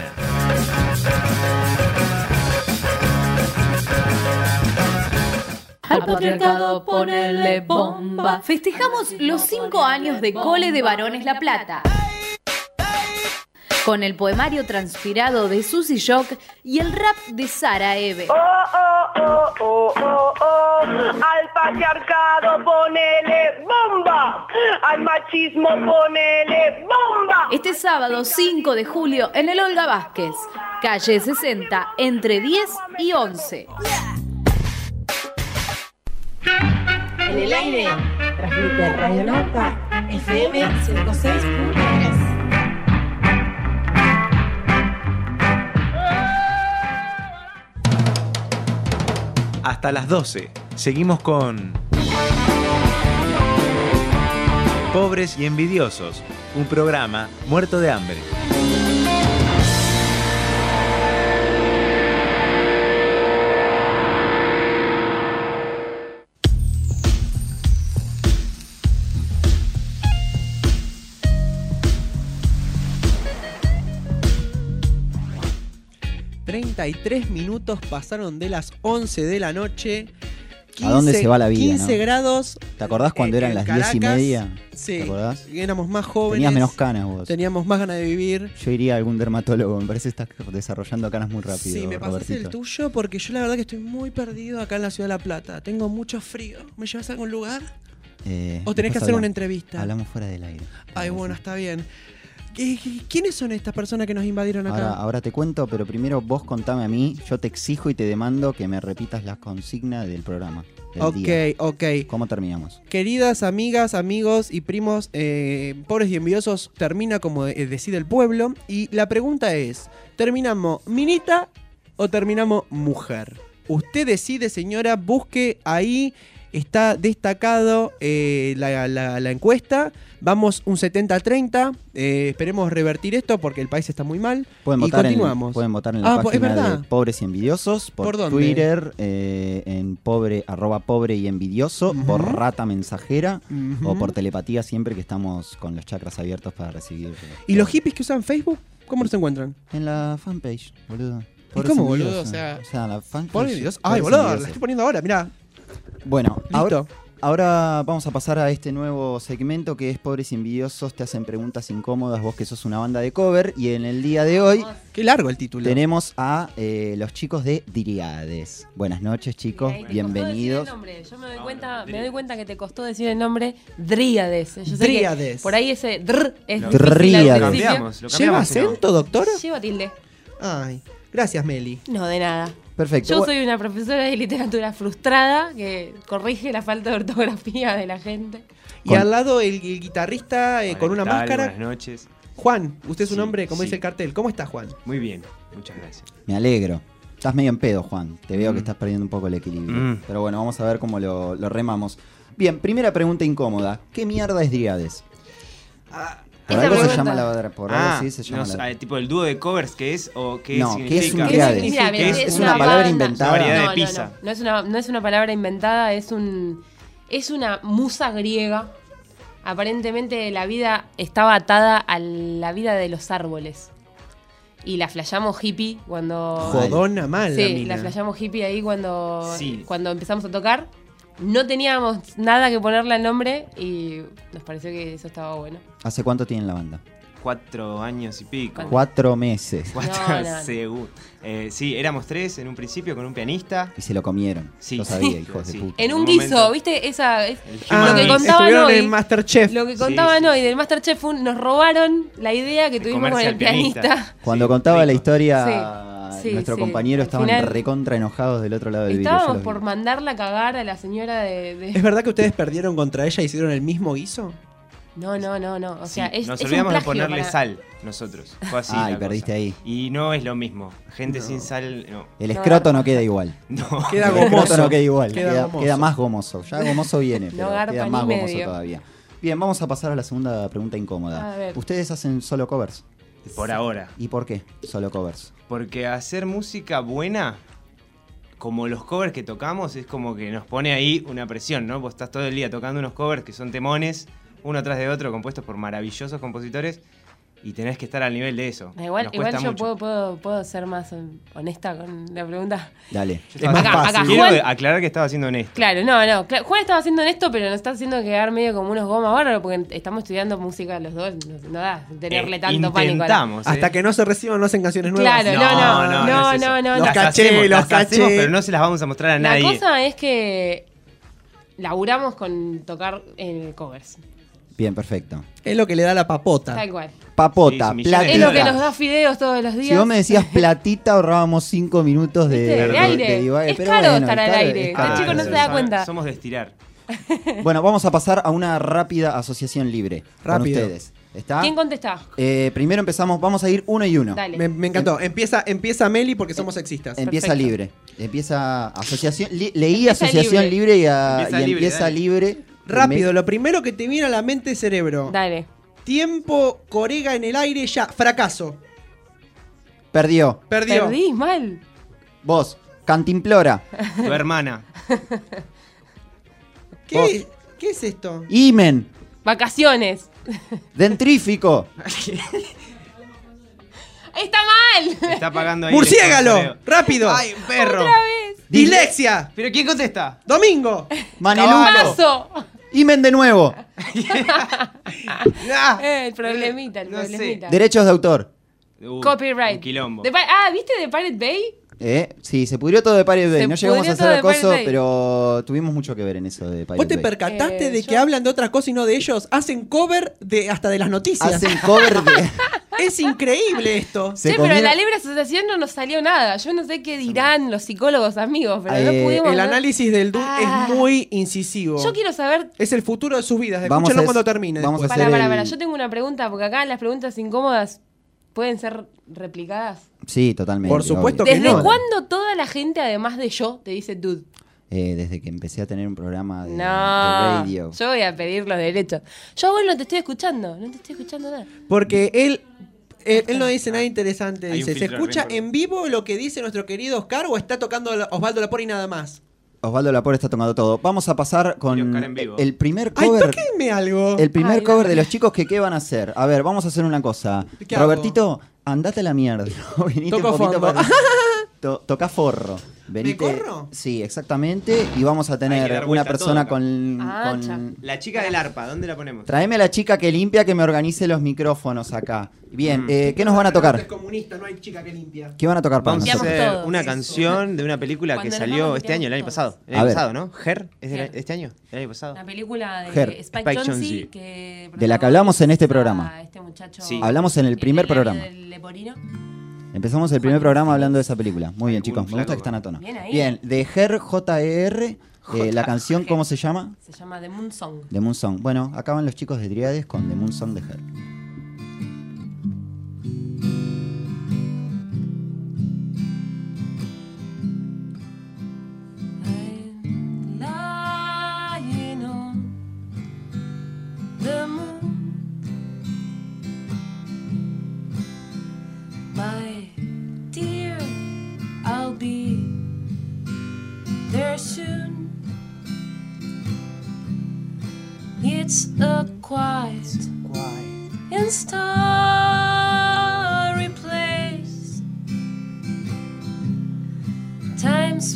Al patriarcado ponele bomba. Festejamos los cinco años de Cole de Varones La Plata. Con el poemario transpirado de Susy Shock y el rap de Sara Eve. Oh, oh, oh, oh, oh, oh. Al patriarcado ponele bomba. Al machismo ponele bomba. Este sábado cinco de julio en el Olga Vázquez, calle sesenta, entre diez y once. En el aire, transmite Radionauta F M ciento seis punto tres. Hasta las doce. Seguimos con Pobres y Envidiosos, un programa muerto de hambre. treinta y tres minutos pasaron de las once de la noche. ¿A dónde se va la vida, quince no? grados. ¿Te acordás cuando eh, eran en las diez y Caracas. media? Sí. ¿Te acordás? Éramos más jóvenes. Tenías menos canas vos. Teníamos más ganas de vivir. Yo iría a algún dermatólogo, me parece que estás desarrollando canas muy rápido. Sí, me pasas el Robertito. tuyo porque yo la verdad que estoy muy perdido acá en la ciudad de La Plata. Tengo mucho frío. ¿Me llevas a algún lugar? Eh, ¿O tenés que después hacer una hablamos- entrevista? Hablamos fuera del aire. Ay, bueno, está bien. ¿Qué- qué- ¿Quiénes son estas personas que nos invadieron acá? Ahora, ahora te cuento, pero primero vos contame a mí. Yo te exijo y te demando que me repitas la consigna del programa. del Ok, día. ok. ¿Cómo terminamos? Queridas amigas, amigos y primos, eh, pobres y envidiosos, termina como de- decide el pueblo. Y la pregunta es, ¿terminamos minita o terminamos mujer? Usted decide, señora, busque ahí, está destacado eh, la, la- la encuesta. Vamos un setenta treinta, eh, esperemos revertir esto porque el país está muy mal. Pueden y votar, en, continuamos. pueden votar en la Ah, po- es página verdad. de Pobres y Envidiosos, por, ¿Por dónde? Twitter, eh, en pobre, arroba pobre y envidioso, Ujú. por rata mensajera Ujú. o por telepatía siempre que estamos con los chakras abiertos para recibir. ¿Y los hippies que usan Facebook? ¿Cómo los encuentran? En la fanpage, boludo. ¿Y Pobres cómo, Envidiosos. boludo? O sea, o sea la fanpage. Pobres envidiosos. Pobres Ay, boludo, la Envidiosos. estoy poniendo ahora, mirá. Bueno, Listo. ahora, ahora vamos a pasar a este nuevo segmento que es Pobres y Envidiosos, te hacen preguntas incómodas, vos que sos una banda de cover, y en el día de hoy... Qué largo el título. Tenemos a eh, los chicos de Diriades. Buenas noches, chicos, bienvenidos. Yo me doy cuenta, me doy cuenta que te costó decir el nombre Dríades. Yo sé que Dríades. por ahí ese dr es Lo- difícil al Dríades. principio. Cambiamos, lo ¿Lleva cambiamos, ¿no? acento, doctora? Lleva tilde. Ay, gracias, Meli. No, de nada. Perfecto. Yo Bu- soy una profesora de literatura frustrada que corrige la falta de ortografía de la gente. Y al lado el, el guitarrista eh, con una ¿qué tal? máscara. Buenas noches. Juan, usted es un Sí, hombre, como sí. dice el cartel. ¿Cómo está, Juan? Muy bien, muchas gracias. Me alegro. Estás medio en pedo, Juan. Te veo Mm. que estás perdiendo un poco el equilibrio. Mm. Pero bueno, vamos a ver cómo lo, lo remamos. Bien, primera pregunta incómoda. ¿Qué mierda es Dríades? Por esa algo se pregunta- llama la... Por algo Ah, así se llama no sé, la... ah, tipo el dúo de covers que es o qué No, ¿qué es significa. un Dríades? Mira, ¿Qué mira, es? es una palabra inventada. Una variedad No, de no, pizza. no. No es una, no es una palabra inventada, es un es una musa griega. Aparentemente la vida estaba atada a la vida de los árboles. y la flasheamos hippie cuando... Jodona mal la Sí, mina. la flasheamos hippie ahí cuando, Sí. cuando empezamos a tocar. No teníamos nada que ponerle al nombre y nos pareció que eso estaba bueno. ¿Hace cuánto tienen la banda? Cuatro años y pico. Cuatro meses. Cuatro No, no, no. segundos. Eh, sí, éramos tres en un principio con un pianista. Y se lo comieron. Sí. Lo sabía, hijos de Sí. puta. En un un guiso, momento- ¿viste? Esa, es- Ah, lo que contaban estuvieron hoy. en Masterchef. Lo que Sí, contaban sí, hoy sí. del Masterchef fue un- nos robaron la idea que tuvimos con comerse el al pianista. pianista. Cuando Sí, contaba la rico. historia, Sí, sí, nuestro sí. compañero Al estaban final- recontra enojados del otro lado del vidrio. yo Estábamos los por vi. mandarla a cagar a la señora de... de- ¿Es verdad que ustedes perdieron contra ella y hicieron el mismo guiso? No, no, no, no. O Sí, sea, es, nos es un olvidamos de plagio ponerle para- sal nosotros. Fue así. Ah, y la perdiste cosa. ahí. Y no es lo mismo. Gente sin sal, no. El escroto no queda igual. No. Queda El escroto gomoso. no queda igual. Queda Queda, gomoso. queda más gomoso. Ya gomoso viene, No pero garpa queda ni más gomoso medio. todavía. Bien, vamos a pasar a la segunda pregunta incómoda. A ver. ¿Ustedes hacen solo covers? Por ahora. ¿Y por qué solo covers? Porque hacer música buena, como los covers que tocamos, es como que nos pone ahí una presión, ¿no? Vos estás todo el día tocando unos covers que son temones, uno tras de otro, compuestos por maravillosos compositores, y tenés que estar al nivel de eso. Da Igual, Nos igual cuesta yo mucho. puedo, puedo, puedo ser más eh, honesta con la pregunta. Dale. Yo estaba- Acá- acá Quiero Juan- aclarar que estaba haciendo honesto. Claro, no, no. cla- Juan estaba haciendo esto, pero nos está haciendo quedar medio como unos gomas bárbaros porque estamos estudiando música los dos. No, no da tenerle Eh, tanto pánico. a la- intentamos, ¿eh? Hasta que no se reciban, no hacen canciones nuevas. Claro, no, no, no, no, es eso. no, no, Los Las caché, hacemos, los las caché. hacemos, pero no se las vamos a mostrar a La nadie. cosa es que laburamos con tocar en covers. Bien, perfecto. Es lo que le da la papota. Tal cual. Papota, Sí, millones de platita. Es lo que nos da fideos todos los días. Si vos me decías platita, ahorrábamos cinco minutos de, ¿Viste? De aire. divague, Es pero caro bueno, estar al caro, aire. es Este caro. chico no se da cuenta. Somos de estirar. Bueno, vamos a pasar a una rápida asociación libre Rápido. con ustedes. ¿Está? ¿Quién contesta? Eh, primero empezamos, vamos a ir uno y uno. Dale. Me, me encantó. Empieza, empieza Meli porque somos sexistas. Empieza Perfecto. libre. Empieza asociación. li- leí Empieza asociación libre. libre, y, a- Empieza y libre, empieza dale. libre. Rápido, lo primero que te viene a la mente, cerebro. Dale. Tiempo, corega en el aire, ya. Fracaso. Perdió. Perdió. Perdí, mal. Vos, Cantimplora. Tu hermana. ¿Qué, ¿Qué es esto? Imen. Vacaciones. Dentrífico. ¡Está mal! Está pagando ahí. ¡Murciégalo! el ¡Rápido! ¡Ay, un perro! Otra vez. ¡Dislexia! ¿Pero quién contesta? ¡Domingo! Maneluco. Paso. Imen de nuevo. Ah, Eh, el problemita, el No sé. problemita. Derechos de autor. uh, Copyright. un quilombo. De pa- ah, ¿viste de Pirate Bay? Eh, sí, se pudrió todo de Pirate Bay. Se No llegamos pudrió a hacer todo de acoso, Pirate Bay. pero tuvimos mucho que ver en eso de Pirate ¿Vos te Bay. percataste Eh, de yo- que hablan de otras cosas y no de ellos? Hacen cover de hasta de las noticias. Hacen cover de... Es increíble esto. Se Sí, pero en comieron- la libre asociación no nos salió nada. Yo no sé qué dirán los psicólogos amigos, pero no Eh, pudimos. El ver. análisis del dude Ah. es muy incisivo. Yo quiero saber. Es el futuro de sus vidas. Vamos Escúchenlo a- cuando termine. vamos a después. hacer Para, para, el- para. Yo tengo una pregunta, porque acá las preguntas incómodas pueden ser replicadas. Sí, totalmente. Por supuesto obvio. que ¿Desde no. cuándo toda la gente, además de yo, te dice dude? Eh, desde que empecé a tener un programa de, de No, radio. yo voy a pedir los derechos. Yo, bueno, no te estoy escuchando, no te estoy escuchando nada. Porque él, él, él no dice nada interesante. Hay un Dice, ¿se filtro escucha re importante. en vivo lo que dice nuestro querido Oscar o está tocando la- Osvaldo Lapor y nada más? Osvaldo Lapor está tocando todo. Vamos a pasar con Quiero Oscar en vivo. el primer ¡Ay, cover. tóquenme algo! El primer Ay, cover dale. de los chicos que qué van a hacer. A ver, vamos a hacer una cosa. ¿Qué hago? Robertito, andate a la mierda. Venite Toco un poquito fondo. para... To- toca forro. Venite... corro? Sí, exactamente. Y vamos a Hay que tener dar una vuelta a persona todo con, Ah, con- cha. La chica del arpa, ¿dónde la ponemos? Tráeme a la chica que limpia que me organice los micrófonos acá. Bien, Mm. eh, ¿qué nos van a Es tocar? comunista, no hay chica que limpia. ¿Qué van a tocar para Vamos a nosotros? Limpiamos hacer todo. una Eso. canción de una película que Cuando nos salió vamos, este año, el año limpiamos pasado. El A año ver. pasado, ¿no? ¿Her? ¿Es de, Her. este año? ¿El año pasado? Una película de Her. Spike, Spike Jonze, Jonze. que De la que hablamos en este protagoniza programa. a Este muchacho, Sí. Hablamos en el primer labio programa. del leporino. Empezamos el primer programa hablando de esa película. Muy bien, chicos. Me flaco, gusta que están a tono. Bien ahí. Bien, de Her, J E R. eh, la canción, ¿cómo se llama? Se llama The Moon Song. The Moon Song. Bueno, acá van los chicos de Triades con The Moon Song de Her. Lying on the moon, my dear, I'll be there soon. It's a quiet and starry place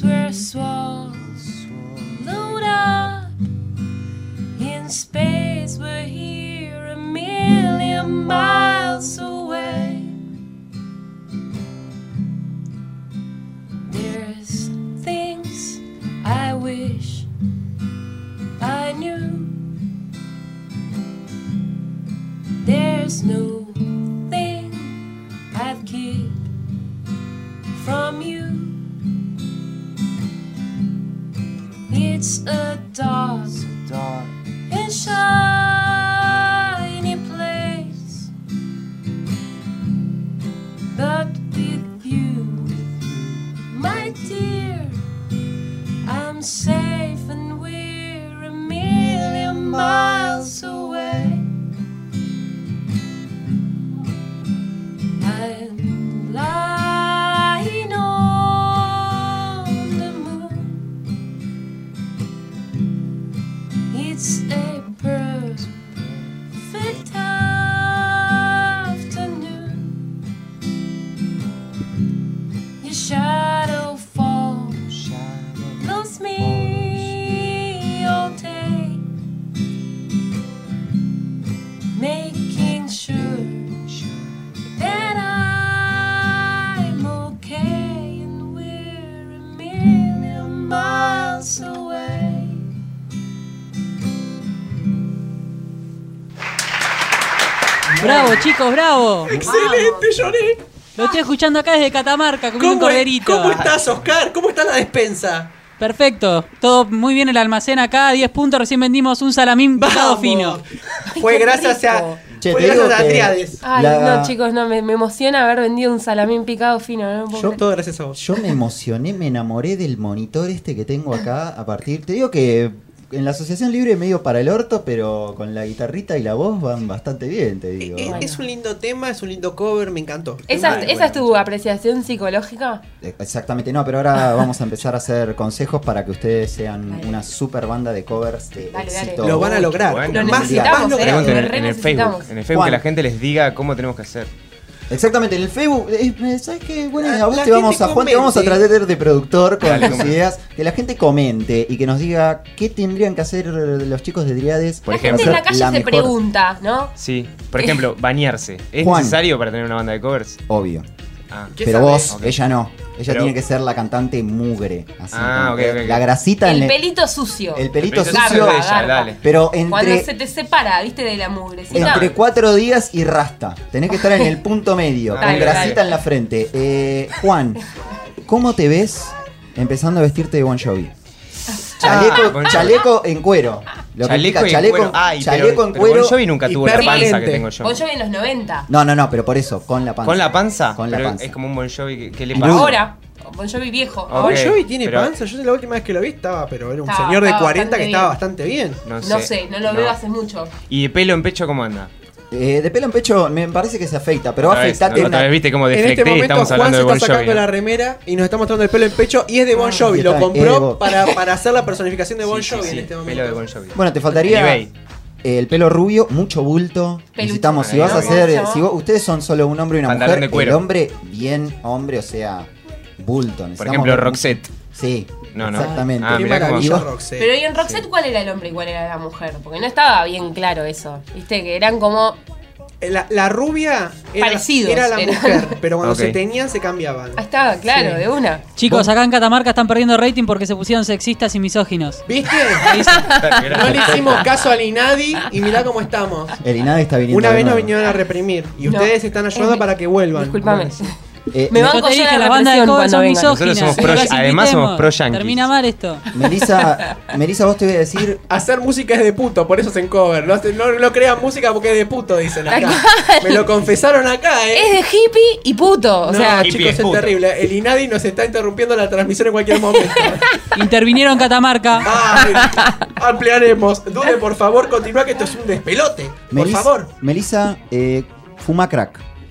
we're swallowed up in space. We're here a million miles away. There's things I wish I knew. There's no thing I'd keep from you. It's a dark, dark and shiny place, but with you, my dear, I'm safe and we're a million miles away. I'm lying on the moon. It's a perfect afternoon. Your shadow falls, follows me all day, making sure that I'm okay and we're a million miles away. Bravo, chicos, bravo. ¡Excelente, Johnny! Lo estoy escuchando acá desde Catamarca, comiendo un ¿Cómo, corderito. ¿Cómo estás, Oscar? ¿Cómo está la despensa? Perfecto, todo muy bien el almacén acá, diez puntos, recién vendimos un salamín picado fino. Fue gracias a... Che, Fue te digo gracias a que Triades. Ay, la- no, chicos, no, me, me emociona haber vendido un salamín picado fino. No puedo Yo- creer. Todo gracias a vos. Yo me emocioné, me enamoré del monitor este que tengo acá a partir. Te digo que en la asociación libre medio para el orto, pero con la guitarrita y la voz van bastante bien, te digo. Es, es un lindo tema, es un lindo cover, me encantó. ¿Esa, Bueno, ¿esa es tu apreciación psicológica? Eh, Exactamente, no, pero ahora vamos a empezar a hacer consejos para que ustedes sean una super banda de covers de Dale, dale. éxito. Lo van a lograr. Bueno. Lo Más- necesitamos, más ¿eh? Pregunten Lo en, re en el necesitamos. Facebook. En el Facebook Juan. que la gente les diga cómo tenemos que hacer. Exactamente, en el Facebook, eh, ¿sabes qué? Bueno, La- a vos la te vamos gente a Juan, te vamos a comente. tratar de productor con Dale, tus comente. ideas, que la gente comente y que nos diga qué tendrían que hacer los chicos de Driades. Por La ejemplo. gente en la calle se mejor- pregunta, ¿no? Sí. Por ejemplo, bañarse. ¿Es Juan. necesario para tener una banda de covers? Obvio. Ah. ¿Qué Pero sabés? vos, Ok. ella no. Ella Pero- tiene que ser la cantante mugre. Así, Ah, como ok, que ok, ok. La grasita en El el, pelito sucio. el pelito El pelito sucio. sucio de ella, Garpa, dale. Pero Cuando entre, se te separa, ¿viste? De la mugrecita. entre cuatro días y rasta. Tenés que estar en el punto medio, Dale, con grasita dale. en la frente. Eh, Juan, ¿cómo te ves empezando a vestirte de Bon Jovi? Chaleco, Ah, Bon Jovi. chaleco en cuero. Lo que Chaleco implica en chaleco, cuero. Ay, chaleco pero, en pero cuero. Bon Jovi nunca y tuvo la panza permanente. que tengo yo. Bon Jovi en los noventa. No, no, no, pero por eso, con la panza. ¿Con la panza? Con la Pero panza. es como un Bon Jovi que, que le Y pasa. Ahora. Bon Jovi viejo. Ok. Bon Jovi tiene pero- panza. Yo la última vez que lo vi estaba, pero era un Estaba- señor de estaba cuarenta que bastante estaba bien. bastante bien. No sé, No sé, no lo veo hace mucho. ¿Y de pelo en pecho cómo anda? Eh, de pelo en pecho me parece que se afeita, pero Otra vez, afeitate no, otra una- vez viste cómo En deflecté este y momento estamos Juan hablando se de Bon está Jovi. sacando ¿no? la remera y nos está mostrando el pelo en pecho y es de Bon Jovi. y Lo está- es de compró Bon- para, para hacer la personificación de Bon Sí, sí, Jovi sí, en este momento. pelo de Bon Jovi. Bueno, te faltaría eBay. el pelo rubio, mucho bulto. Necesitamos, si vas a hacer, Hermoso. si vos- ustedes son solo un hombre y una Pantalón mujer, de cuero. el hombre bien hombre, o sea, bulto. Por Necesitamos ejemplo, ver- Roxette. Sí, No, no. exactamente. Ah, Qué mirá cómo- maravilla, Y vos- Roxette. Pero ¿y en Roxette cuál era el hombre y cuál era la mujer? Porque no estaba bien claro eso. Viste, que eran como La, la rubia era, Parecidos era la eran. mujer, pero cuando Ok. se teñían se cambiaban. Ah, estaba claro, Sí. de una. Chicos, acá en Catamarca están perdiendo rating porque se pusieron sexistas y misóginos. ¿Viste? No le hicimos caso al Inadi y mirá cómo estamos. El INADI está viniendo. Una de vez nos nuevo. vinieron a reprimir y No. ustedes están ayudando Eh, para que vuelvan. Disculpame. Eh, Me Me- banco Yo te yo dije, la la banda de represión covers cuando son vengan. Nosotros misóginas. somos pro- No las además somos invitemos. pro yankees. Termina mal esto. Melissa, Melissa, vos te voy a decir. Hacer música es de puto, por eso hacen cover. No, hacen- no, no crean música porque es de puto, dicen acá. Me lo confesaron acá, eh. Es de hippie y puto. O no, sea, hippie chicos, es es puto. terrible. El Inadi nos está interrumpiendo la transmisión en cualquier momento. Intervinieron Catamarca. Ay, ampliaremos. Dude, por favor, continúa que esto es un despelote. Por Melis- favor. Melissa, eh, fuma crack.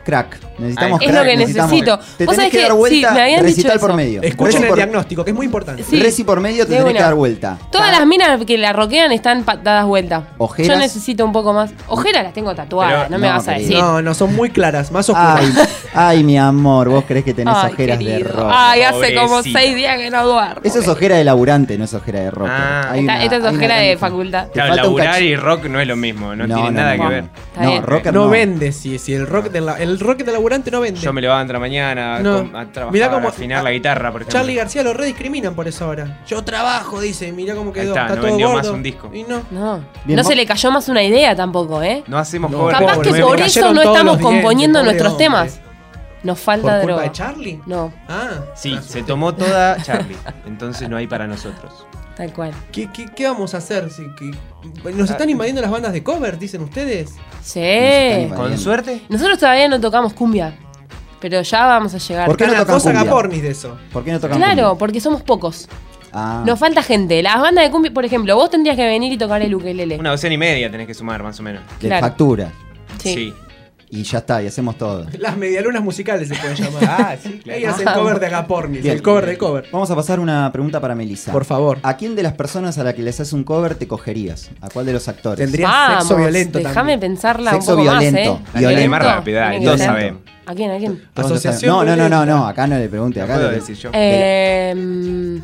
Crack. Necesitamos Es crack. lo que necesitamos- necesito. Te Vos tenés sabés que que- dar sí, vuelta. me habían dicho recital por eso. medio. Escuchen Reci el por- diagnóstico, que es muy importante. Sí. Reci por medio te De tenés una. que dar vuelta. Todas las minas que la rockean están pa- dadas vuelta. Ojeras. Yo necesito un poco más. Ojeras las tengo tatuadas, Pero- no me no, vas a querido. decir. No, no, son muy claras, más oscuras. Ay, ay, mi amor, vos creés que tenés Ay, ojeras de querido. rock. Ay, hace como Pobrecita. seis días que no duermo. Eso es ojera de laburante, no es ojera de rock. Ah. Hay Esta, una- esta es hay una ojera gran de diferencia. facultad. Te Claro, falta un laburar cach- y rock no es lo mismo, no, No, tiene no, nada no. que ver. Está No, bien. rocker No no. vende, si, si el rock de la, el rock de laburante no vende. Yo me levanto a la mañana No. com- a trabajar, Mirá cómo- a afinar la guitarra, por ejemplo. Charlie García lo rediscriminan por eso ahora. Yo trabajo, dice, mirá cómo quedó. Ahí está, está no todo vendió gordo. más un disco. Y no. No, Bien, no mo- se le cayó más una idea tampoco, ¿eh? No hacemos No, cover Capaz pobre, que me por cayeron eso no todos estamos los dientes, componiendo pobre nuestros hombre. temas. Nos ¿Por falta culpa droga. de Charlie? No, Ah. Sí, se tomó toda Charlie. Entonces no hay para nosotros. tal cual. ¿Qué, qué, qué vamos a hacer? Si, que- ¿Nos están invadiendo las bandas de cover, dicen ustedes? Sí. Con suerte. Nosotros todavía no tocamos cumbia. Pero ya vamos a llegar. ¿Por qué no Ana, tocan vos haga cumbia? pornis de eso. ¿Por qué no tocan Claro, cumbia? porque somos pocos. Ah. Nos falta gente. Las bandas de cumbia, por ejemplo, vos tendrías que venir y tocar el ukelele. Una docena y media tenés que sumar, más o menos. De claro. factura. Sí. Y ya está, y hacemos todo. Las medialunas musicales se pueden llamar. Ah, sí, claro. Ellas el cover de Agapornis, Bien. el cover de cover. Vamos a pasar una pregunta para Melissa. Por favor. ¿A quién de las personas a la que les haces un cover te cogerías? ¿A cuál de los actores? Tendría Vamos, sexo violento déjame también. pensarla Sexo un poco violento. más, ¿eh? La que Violento. más rápido, dale, Tiene todos que ser. sabemos. ¿A quién? ¿A quién? Todos lo Asociación saben. No, no, no, no, violenta. no, acá no le pregunte. Lo Acá puedo le- decir yo. Eh, mm,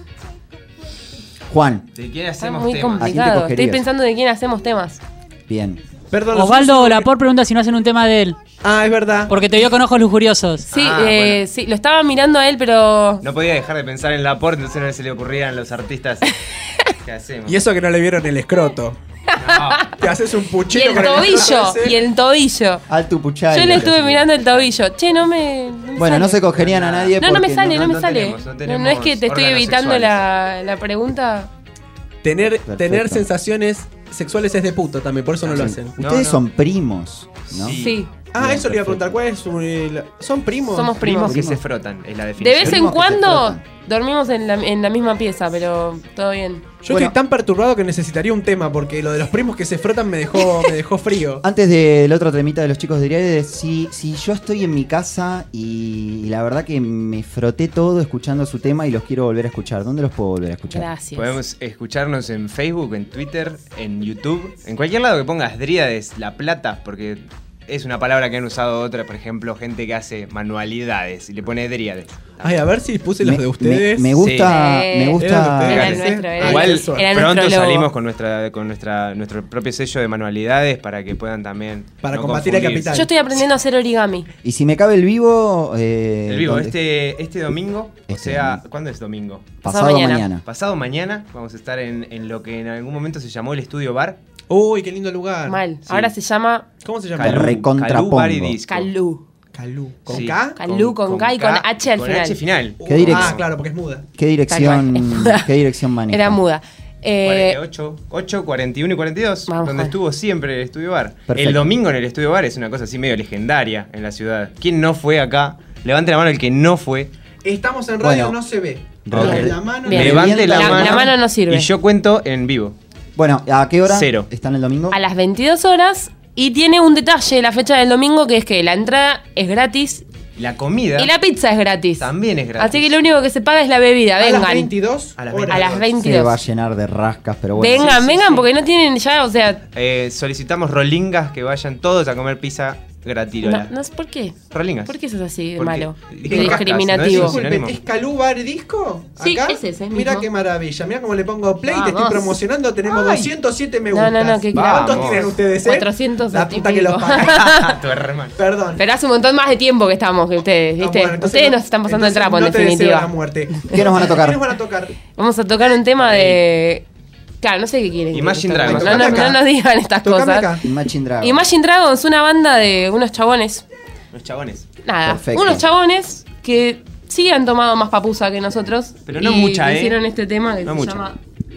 Juan, ¿De quién está hacemos muy temas? complicado. Estoy cogerías? pensando de quién hacemos temas. bien. Perdón, los Osvaldo usos- Lapor pregunta si no hacen un tema de él. Ah, es verdad. Porque te vio con ojos lujuriosos. Sí, Ah, eh, bueno. sí, lo estaba mirando a él, pero. No podía dejar de pensar en Laporte, entonces no se le ocurrían los artistas. ¿Qué hacemos? Y eso que no le vieron el escroto. No. Te haces un Y puchito el con tobillo, escroto ese. y el tobillo. Alto Puchay. Yo le estuve mirando el tobillo. Che, no me. no me Bueno, sale. no se cogerían a nadie No, no me porque sale, no, me no sale. tenemos, no no, tenemos no es que te estoy órganos evitando sexuales. la, la pregunta. Tener, Perfecto. tener sensaciones sexuales es de puto también, por eso no lo hacen. No, Ustedes no. son primos, ¿no? Sí. Sí. Ah, Bien, eso le iba a preguntar. perfecto. ¿Cuál es su. el- ¿Son primos? Somos Primos primos. que Primos. se frotan, es la De definición. vez en Primos que se cuando frotan. dormimos en la, en la misma pieza, pero todo bien. Yo Bueno. estoy tan perturbado que necesitaría un tema, porque lo de los primos que se frotan me dejó, me dejó frío. Antes del otro temita de los chicos diría de si, si yo estoy en mi casa y, la verdad que me froté todo escuchando su tema y los quiero volver a escuchar, ¿dónde los puedo volver a escuchar? Gracias. Podemos escucharnos en Facebook, en Twitter, en YouTube, en cualquier lado que pongas Dríades, La Plata, porque es una palabra que han usado otra, por ejemplo, gente que hace manualidades y le pone Dríades. Ay, a ver si puse los Me- de ustedes. Me, me gusta, Sí. me gusta. Era el Fíjate. nuestro, era Igual el- era pronto nuestro logo. salimos con nuestra con nuestra nuestro propio sello de manualidades para que puedan también Para no combatir el confundirse. capital. Yo estoy aprendiendo a hacer origami. Y si me cabe el vivo, eh, El vivo, ¿dónde? este, este domingo, o Este sea, domingo. ¿cuándo es domingo? pasado Pasado mañana. mañana. Pasado mañana vamos a estar en, en lo que en algún momento se llamó el Estudio Bar. Uy, qué lindo lugar. Mal. Sí. Ahora se llama ¿Cómo se llama? Calú. recontrapongo. Bar y Disco. Calú. Calú. ¿Con Sí. K? Calú con K y con H al con final. H final. ¿Qué dirección? Ah, claro, porque es muda. ¿Qué dirección, Tal cual. ¿qué dirección maneja? Era muda. Eh, ocho, ocho, cuarenta y uno y cuarenta y dos, Vamos, donde Juan. estuvo siempre el Estudio Bar. Perfecto. El domingo en el Estudio Bar es una cosa así medio legendaria en la ciudad. ¿Quién no fue acá? Levante la mano el que no fue. Estamos en radio, Bueno. no se ve. Ok. La mano Bien. Levante la, La- mano. la mano no sirve. Y yo cuento en vivo. Bueno, ¿a qué hora Cero. están el domingo? a las veintidós horas. Y tiene un detalle la fecha del domingo, que es que la entrada es gratis La comida y la pizza es gratis. también es gratis. Así que lo único que se paga es la bebida. a las Vengan. veintidós. A las horas. A las Se veintidós. va a llenar de rascas, pero bueno. vengan, sí, vengan, sí. porque no tienen ya, o sea. Eh, solicitamos rolingas que vayan todos a comer pizza gratirola. No, no sé por qué. Rolingas. ¿Por qué eso es así de Porque malo? dije De rascas, discriminativo. ¿no es un Disculpen, sinónimo? ¿es Calú Bar y Disco? Sí, ¿Acá? es ese mismo. Mira qué maravilla. Mira cómo le pongo play y te estoy Vamos. promocionando. Tenemos Ay. doscientos siete me No, gustas. no, no, que Vamos. ¿Cuántos tienen ustedes, eh? cuatrocientos La y puta que los pico. paga. Tu hermano. Perdón. Pero hace un montón más de tiempo que estamos que ustedes, Ah, ¿viste? bueno, entonces ustedes no- nos están pasando el entonces trapo, en no te deseo definitiva. la muerte. ¿Qué nos van a tocar? ¿Qué nos van a tocar? Vamos a tocar un tema de. Claro, no sé qué quieren. que Imagine les toque. Dragons. No, no, Tocame no nos digan estas Tocame cosas. acá. Imagine Dragons. Imagine Dragons, una banda de unos chabones. Los chabones. Nada, Perfecto. unos chabones que sí han tomado más papusa que nosotros. Pero no y mucha, ¿eh? hicieron este tema que No se mucha. llama.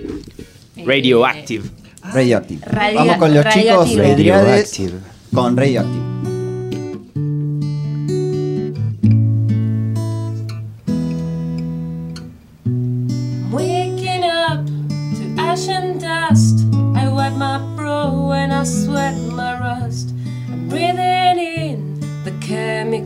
Radioactive. Radioactive. Radio- Vamos con los chicos Radioactive. de Dríades Radioactive. con Radioactive. Waking up to ash and dust. I wipe my brow and I sweat my rust. I'm breathing in the chemicals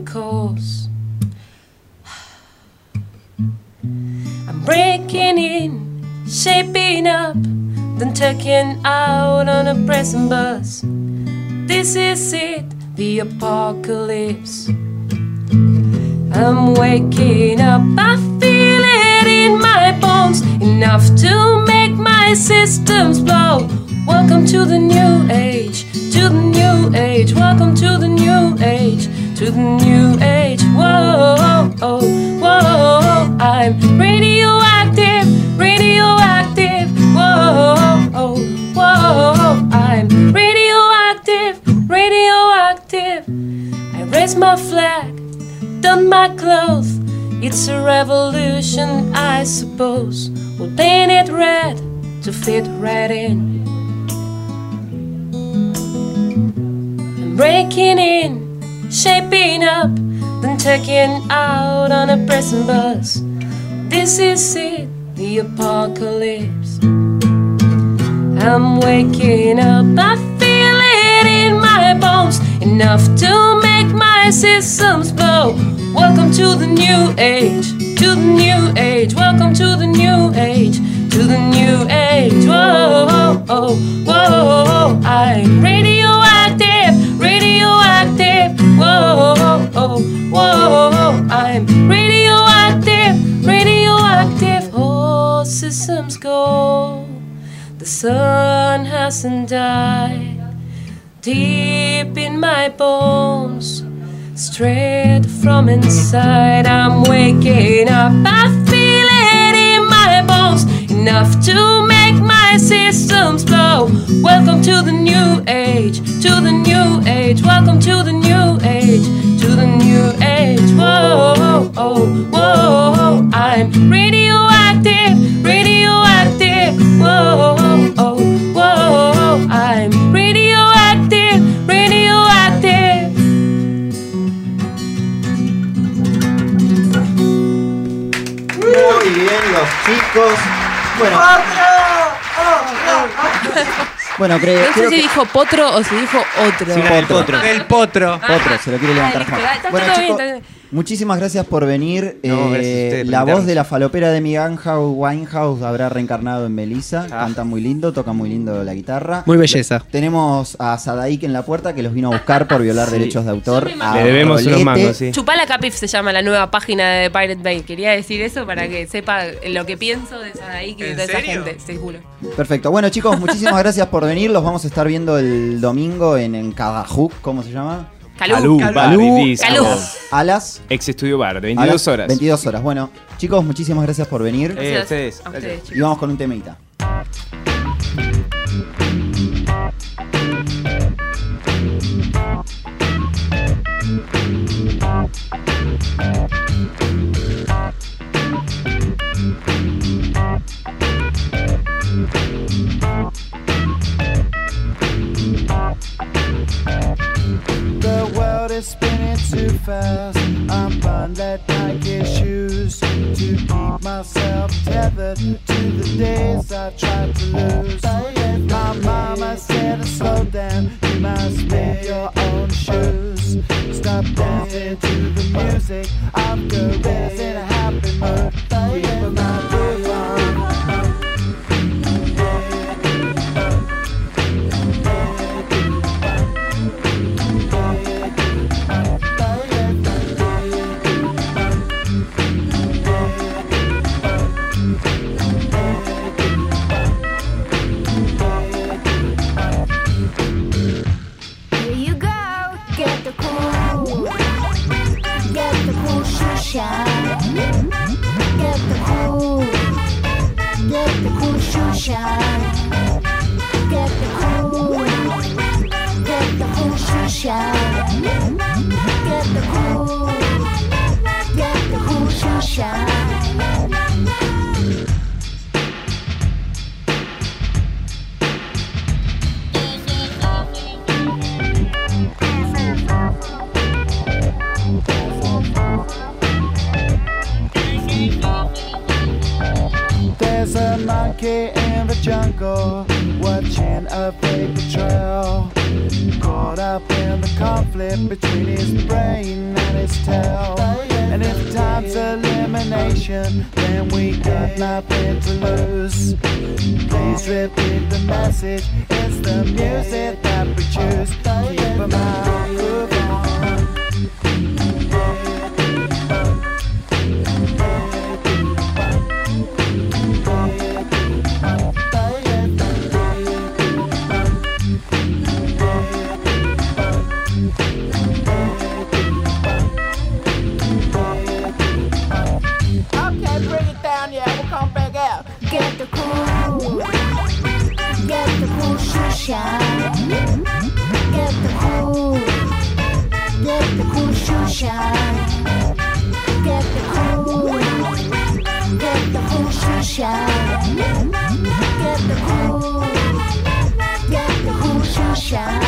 breaking in, shaping up, then taking out on a prison bus. This is it, the apocalypse. I'm waking up, I feel it in my bones, enough to make my systems blow. Welcome to the new age, to the new age. Welcome to the new age, to the new age. Whoa, oh, whoa, I'm radioactive, radioactive. Whoa, oh, whoa, I'm radioactive, radioactive. I raise my flag, don my clothes. It's a revolution, I suppose. We'll paint it red to fit right in. I'm breaking in, shaping up, then taking out on a prison bus. This is it, the apocalypse. I'm waking up, I feel it in my bones, enough to make my systems blow. Welcome to the new age, to the new age. Welcome to the new age, to the new age. Whoa, oh, whoa, I'm radioactive, radioactive. Whoa, oh, whoa, I'm radioactive, radioactive. Oh, systems go, the sun hasn't died. Deep in my bones, straight from inside, I'm waking up. I feel it in my bones, enough to make my systems blow. Welcome to the new age, to the new age. Welcome to the new age, to the new age. Whoa, oh, whoa, I'm radioactive, radioactive. Whoa, oh, whoa, I'm radioactive, radioactive. Muy bien, los chicos. Bueno, bueno creo, No sé creo si que... dijo potro o si dijo otro. Sí, el potro. El potro. Potro, se lo quiere levantar Ah, listo, Juan. está Bueno, todo bien, chicos, está bien. muchísimas gracias por venir. No, Eh, gracias a ustedes por la voz invitarnos. de la falopera de mi Winehouse, Winehouse habrá reencarnado en Melissa. Canta muy lindo, toca muy lindo la guitarra. Muy belleza. Tenemos a Sadaik en la puerta que los vino a buscar por violar Sí. derechos de autor. a Le debemos unos Rolete. mangos, sí. Chupala Capif se llama la nueva página de Pirate Bay. Quería decir eso para que sepa lo que pienso de Sadaik y de ¿En toda esa serio? gente, seguro. Perfecto. Bueno, chicos, muchísimas gracias por venir. Los vamos a estar viendo el domingo en, en Cadajuk. ¿Cómo se llama? Calú. Calú, Bar y Disco. Calú. A las Ex Estudio Bar, de a veintidós las horas. veintidós horas. Bueno, chicos, muchísimas gracias por venir. Eh, ustedes. A ustedes, Y vamos con un temita. The world is spinning too fast. I'm buying that Nike shoes to keep myself tethered to the days I tried to lose. My mama said to slow down, you must make your own shoes. Stop dancing to the music. I'm good in a happy mood. Keep my groove on. Here you go, get the cool, get the cool shoe shine. Get the cool, get the cool shoe shine. Get the cool, get the cool shoe shine. Get the cool, get the cool shoe shine. There's a monkey in the jungle watching a paper trail. Caught up in the conflict between his brain and his tail. And if time's elimination, then we got nothing to lose. Please repeat the message, it's the music that we choose. Keep 'em out, move on. Okay, bring it down, yeah, we'll come back out. Get the cool, get the cool shoe shine. Get the cool, get the cool shoe shine. Get the cool, get the cool shoe shine. Get the cool, get the cool shoe shine.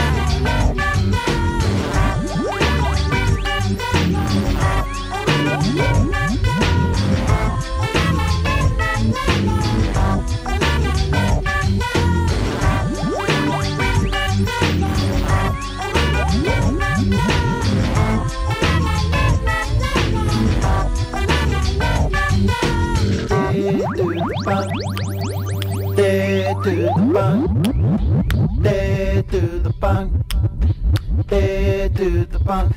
Dead to the bunk, dead to the bunk, dead to the bunk.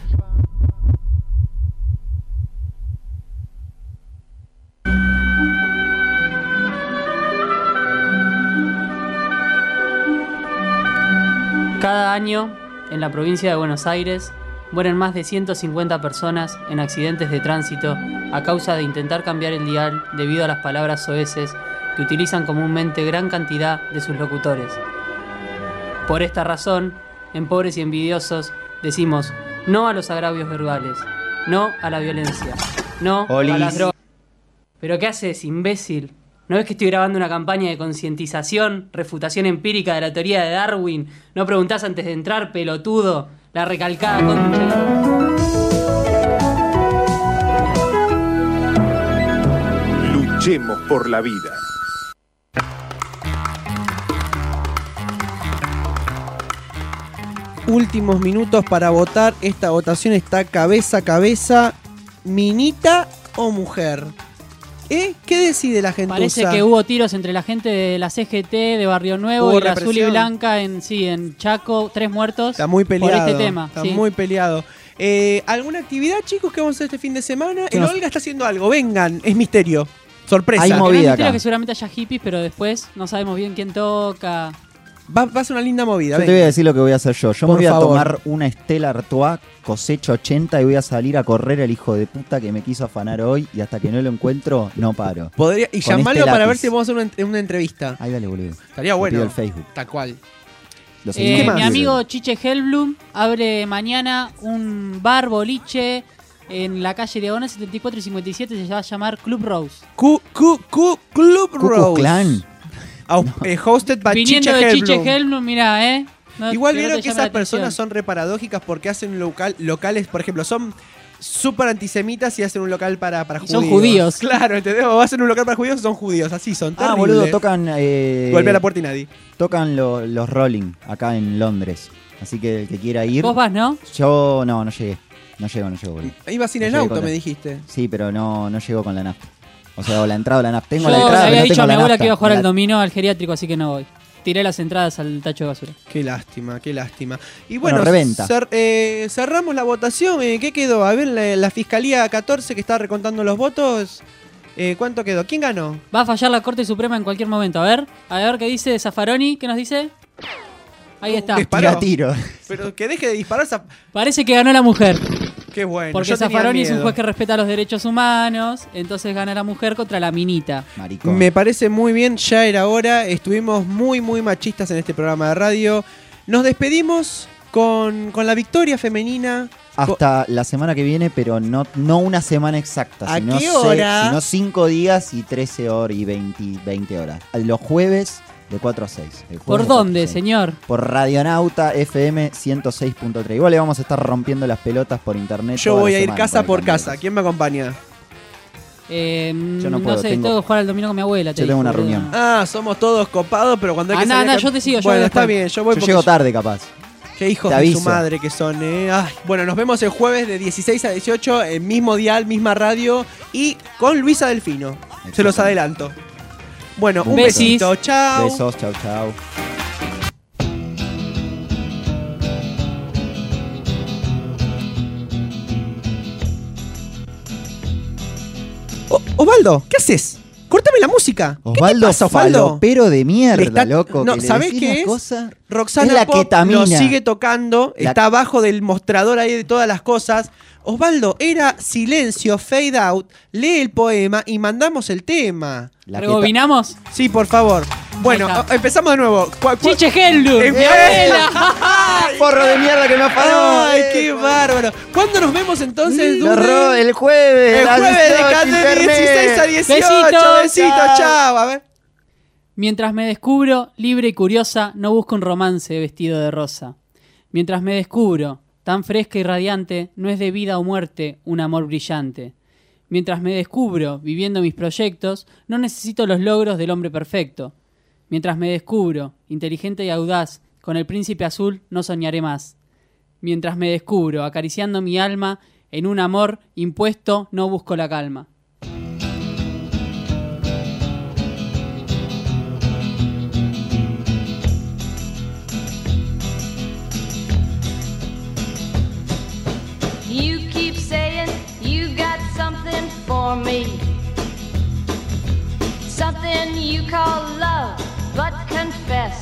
Cada año, en la provincia de Buenos Aires, mueren más de ciento cincuenta personas en accidentes de tránsito a causa de intentar cambiar el dial debido a las palabras soeces que utilizan comúnmente gran cantidad de sus locutores. Por esta razón, en Pobres y Envidiosos, decimos no a los agravios verbales, no a la violencia, no Olis. a las drogas. ¿Pero qué haces, imbécil? ¿No ves que estoy grabando una campaña de concientización, refutación empírica de la teoría de Darwin? ¿No preguntás antes de entrar, pelotudo? La recalcada concha. Luchemos por la vida. Últimos minutos para votar. Esta votación está cabeza a cabeza. ¿Minita o mujer? ¿Eh? ¿Qué decide la gente? Parece que hubo tiros entre la gente de la C G T, de Barrio Nuevo Hubo y la Azul y represión. Blanca en, sí, en Chaco. Tres muertos Está muy peleado. por este tema. Está sí. muy peleado. Eh, ¿Alguna actividad, chicos, que vamos a hacer este fin de semana? El No. Olga está haciendo algo. Vengan, es misterio. Sorpresa. Hay El gran movida misterio acá. que seguramente haya hippies, pero después no sabemos bien quién toca. Va, va a ser una linda movida. Yo te venga. voy a decir lo que voy a hacer yo. Yo Por me voy a favor. tomar una Stella Artois cosecha ochenta y voy a salir a correr al hijo de puta que me quiso afanar hoy y hasta que no lo encuentro, no paro. Podría, y Con llamarlo este para lápiz. ver si podemos hacer una, ent- una entrevista. Ahí dale, boludo. Estaría Te bueno. pido el Facebook. Tal cual. Lo Eh, seguimos. ¿Qué mi más? amigo Chiche Hellblum abre mañana un bar boliche en la calle Diagonal setenta y cuatro y cincuenta y siete. Se va a llamar Club Rose. Q, Q, Q, Club Ku Klux Rose. Klan. Au- eh, hosted by Viniendo Chiche de Chiche Hellblum. Hellblum, mira, ¿eh? No- Igual no te vieron que llama la esas personas atención. son re paradójicas porque hacen local, locales, por ejemplo, son súper antisemitas y hacen un local para, para Y judíos. son judíos. Claro, ¿entendés? O hacen un local para judíos, son judíos, así son. Ah, terrible. boludo, tocan. Eh, Golpea la puerta y nadie. Tocan lo- los Rolling acá en Londres. Así que el que quiera ir. Vos vas, ¿no? Yo no, no llegué. No llego, no llego, boludo. Ibas sin No el llegué auto, con me la- dijiste. Sí, pero no, no llego con la nafta. O sea, o la entrada o la nafta. Tengo Yo la le entrada, había pero no dicho tengo a mi la abuela nafta. que iba a jugar Me al la- dominó al geriátrico, así que no voy. Tiré las entradas al tacho de basura. Qué lástima, qué lástima. Y Bueno, bueno, reventa. cer- eh, cerramos la votación. Eh, ¿Qué quedó? A ver, la, la Fiscalía catorce que está recontando los votos. Eh, ¿Cuánto quedó? ¿Quién ganó? Va a fallar la Corte Suprema en cualquier momento. A ver, a ver qué dice Zaffaroni. ¿Qué nos dice? Ahí está. Disparó. Tira tiro. Pero que deje de disparar. Esa... Parece que ganó la mujer. Qué bueno. Porque yo tenía Zaffaroni es un miedo. juez que respeta los derechos humanos. Entonces gana la mujer contra la minita. Maricón. Me parece muy bien, ya era hora. Estuvimos muy, muy machistas en este programa de radio. Nos despedimos con, con la victoria femenina. Hasta la semana que viene, pero no, no una semana exacta. ¿A sino qué se- hora? Sino cinco días y trece horas y veinte, veinte horas. Los jueves de cuatro a seis. El jueves ¿Por de cuatro a dónde, seis. señor? Por Radionauta F M ciento seis punto tres. Igual le vamos a estar rompiendo las pelotas por internet. Yo toda voy la a ir semana casa el por cambio. casa. ¿Quién me acompaña? Eh, Yo no no, puedo, sé, tengo- tengo que jugar al dominó con mi abuela. te Yo tengo dijo, una boludo. reunión. Ah, somos todos copados, pero cuando hay que Andá, salir andá, a- yo te sigo, yo Bueno, voy está después. bien, yo voy Yo porque llego tarde, capaz. Qué hijos Te de aviso. su madre que son, ¿eh? Ay, bueno, nos vemos el jueves de dieciséis a dieciocho, el mismo dial, misma radio y con Luisa Delfino. Se los adelanto. Bueno, un Besis. besito. Chao. Besos, chau, chau. O- Osvaldo, ¿qué haces? Córtame la música. ¿Qué te Osvaldo, pasa, Osvaldo? falopero de mierda, Le está- loco. No, que le ¿sabés decís qué las es? cosas- Roxana Es la Pop ketamina. lo sigue tocando, La- está abajo del mostrador ahí de todas las cosas. Osvaldo, era silencio, fade out, lee el poema y mandamos el tema. La ¿Rebobinamos? Sí, por favor. Bueno, Ahí está. a- empezamos de nuevo. ¿Cuál- cuál- Chiche Heldu, Eh, mi bien. abuela. Porro de mierda que me afanó. Ay, qué bárbaro. ¿Cuándo nos vemos entonces, Lo Dude? ro- el jueves. El a jueves de dieciocho, Candel, internet. dieciséis a dieciocho. Besitos. Besito, Chao. chao. A ver. Mientras me descubro, libre y curiosa, no busco un romance vestido de rosa. Mientras me descubro, tan fresca y radiante, no es de vida o muerte un amor brillante. Mientras me descubro, viviendo mis proyectos, no necesito los logros del hombre perfecto. Mientras me descubro, inteligente y audaz, con el príncipe azul no soñaré más. Mientras me descubro, acariciando mi alma, en un amor impuesto no busco la calma. You keep saying you got something for me. Something you call love, but confess.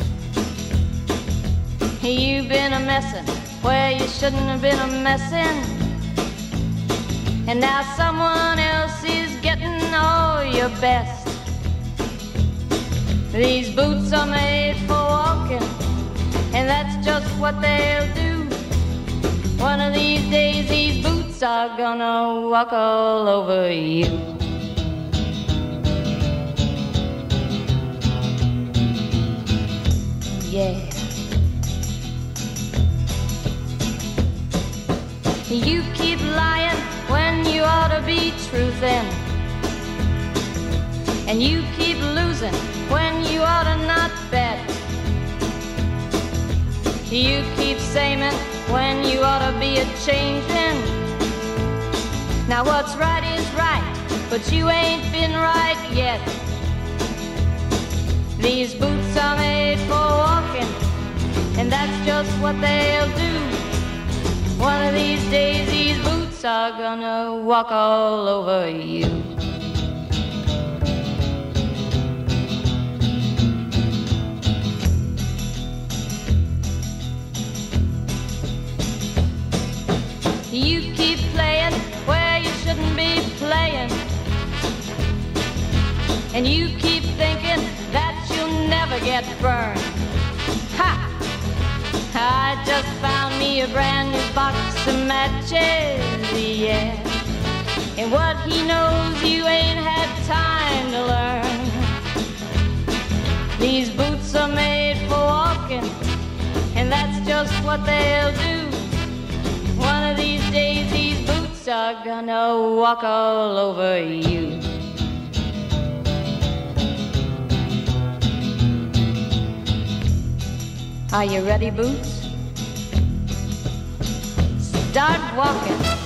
You've been a messin' where you shouldn't have been a messin'. And now someone else is getting all your best. These boots are made for walking, and that's just what they'll do. One of these days these boots are gonna walk all over you. Yeah. You keep lying when you ought to be truthin'. And you keep losing when you ought to not bet. You keep saying when you ought to be a changin'. Now what's right is right, but you ain't been right yet. These boots are made for walking, and that's just what they'll do. One of these days these boots are gonna walk all over you. You keep playing where you shouldn't be playing. And you keep thinking that you'll never get burned. Ha! I just found me a brand new box of matches, yeah. And what he knows you ain't had time to learn. These boots are made for walking, and that's just what they'll do. One of these days these boots are gonna walk all over you. Are you ready, Boots? Start walking.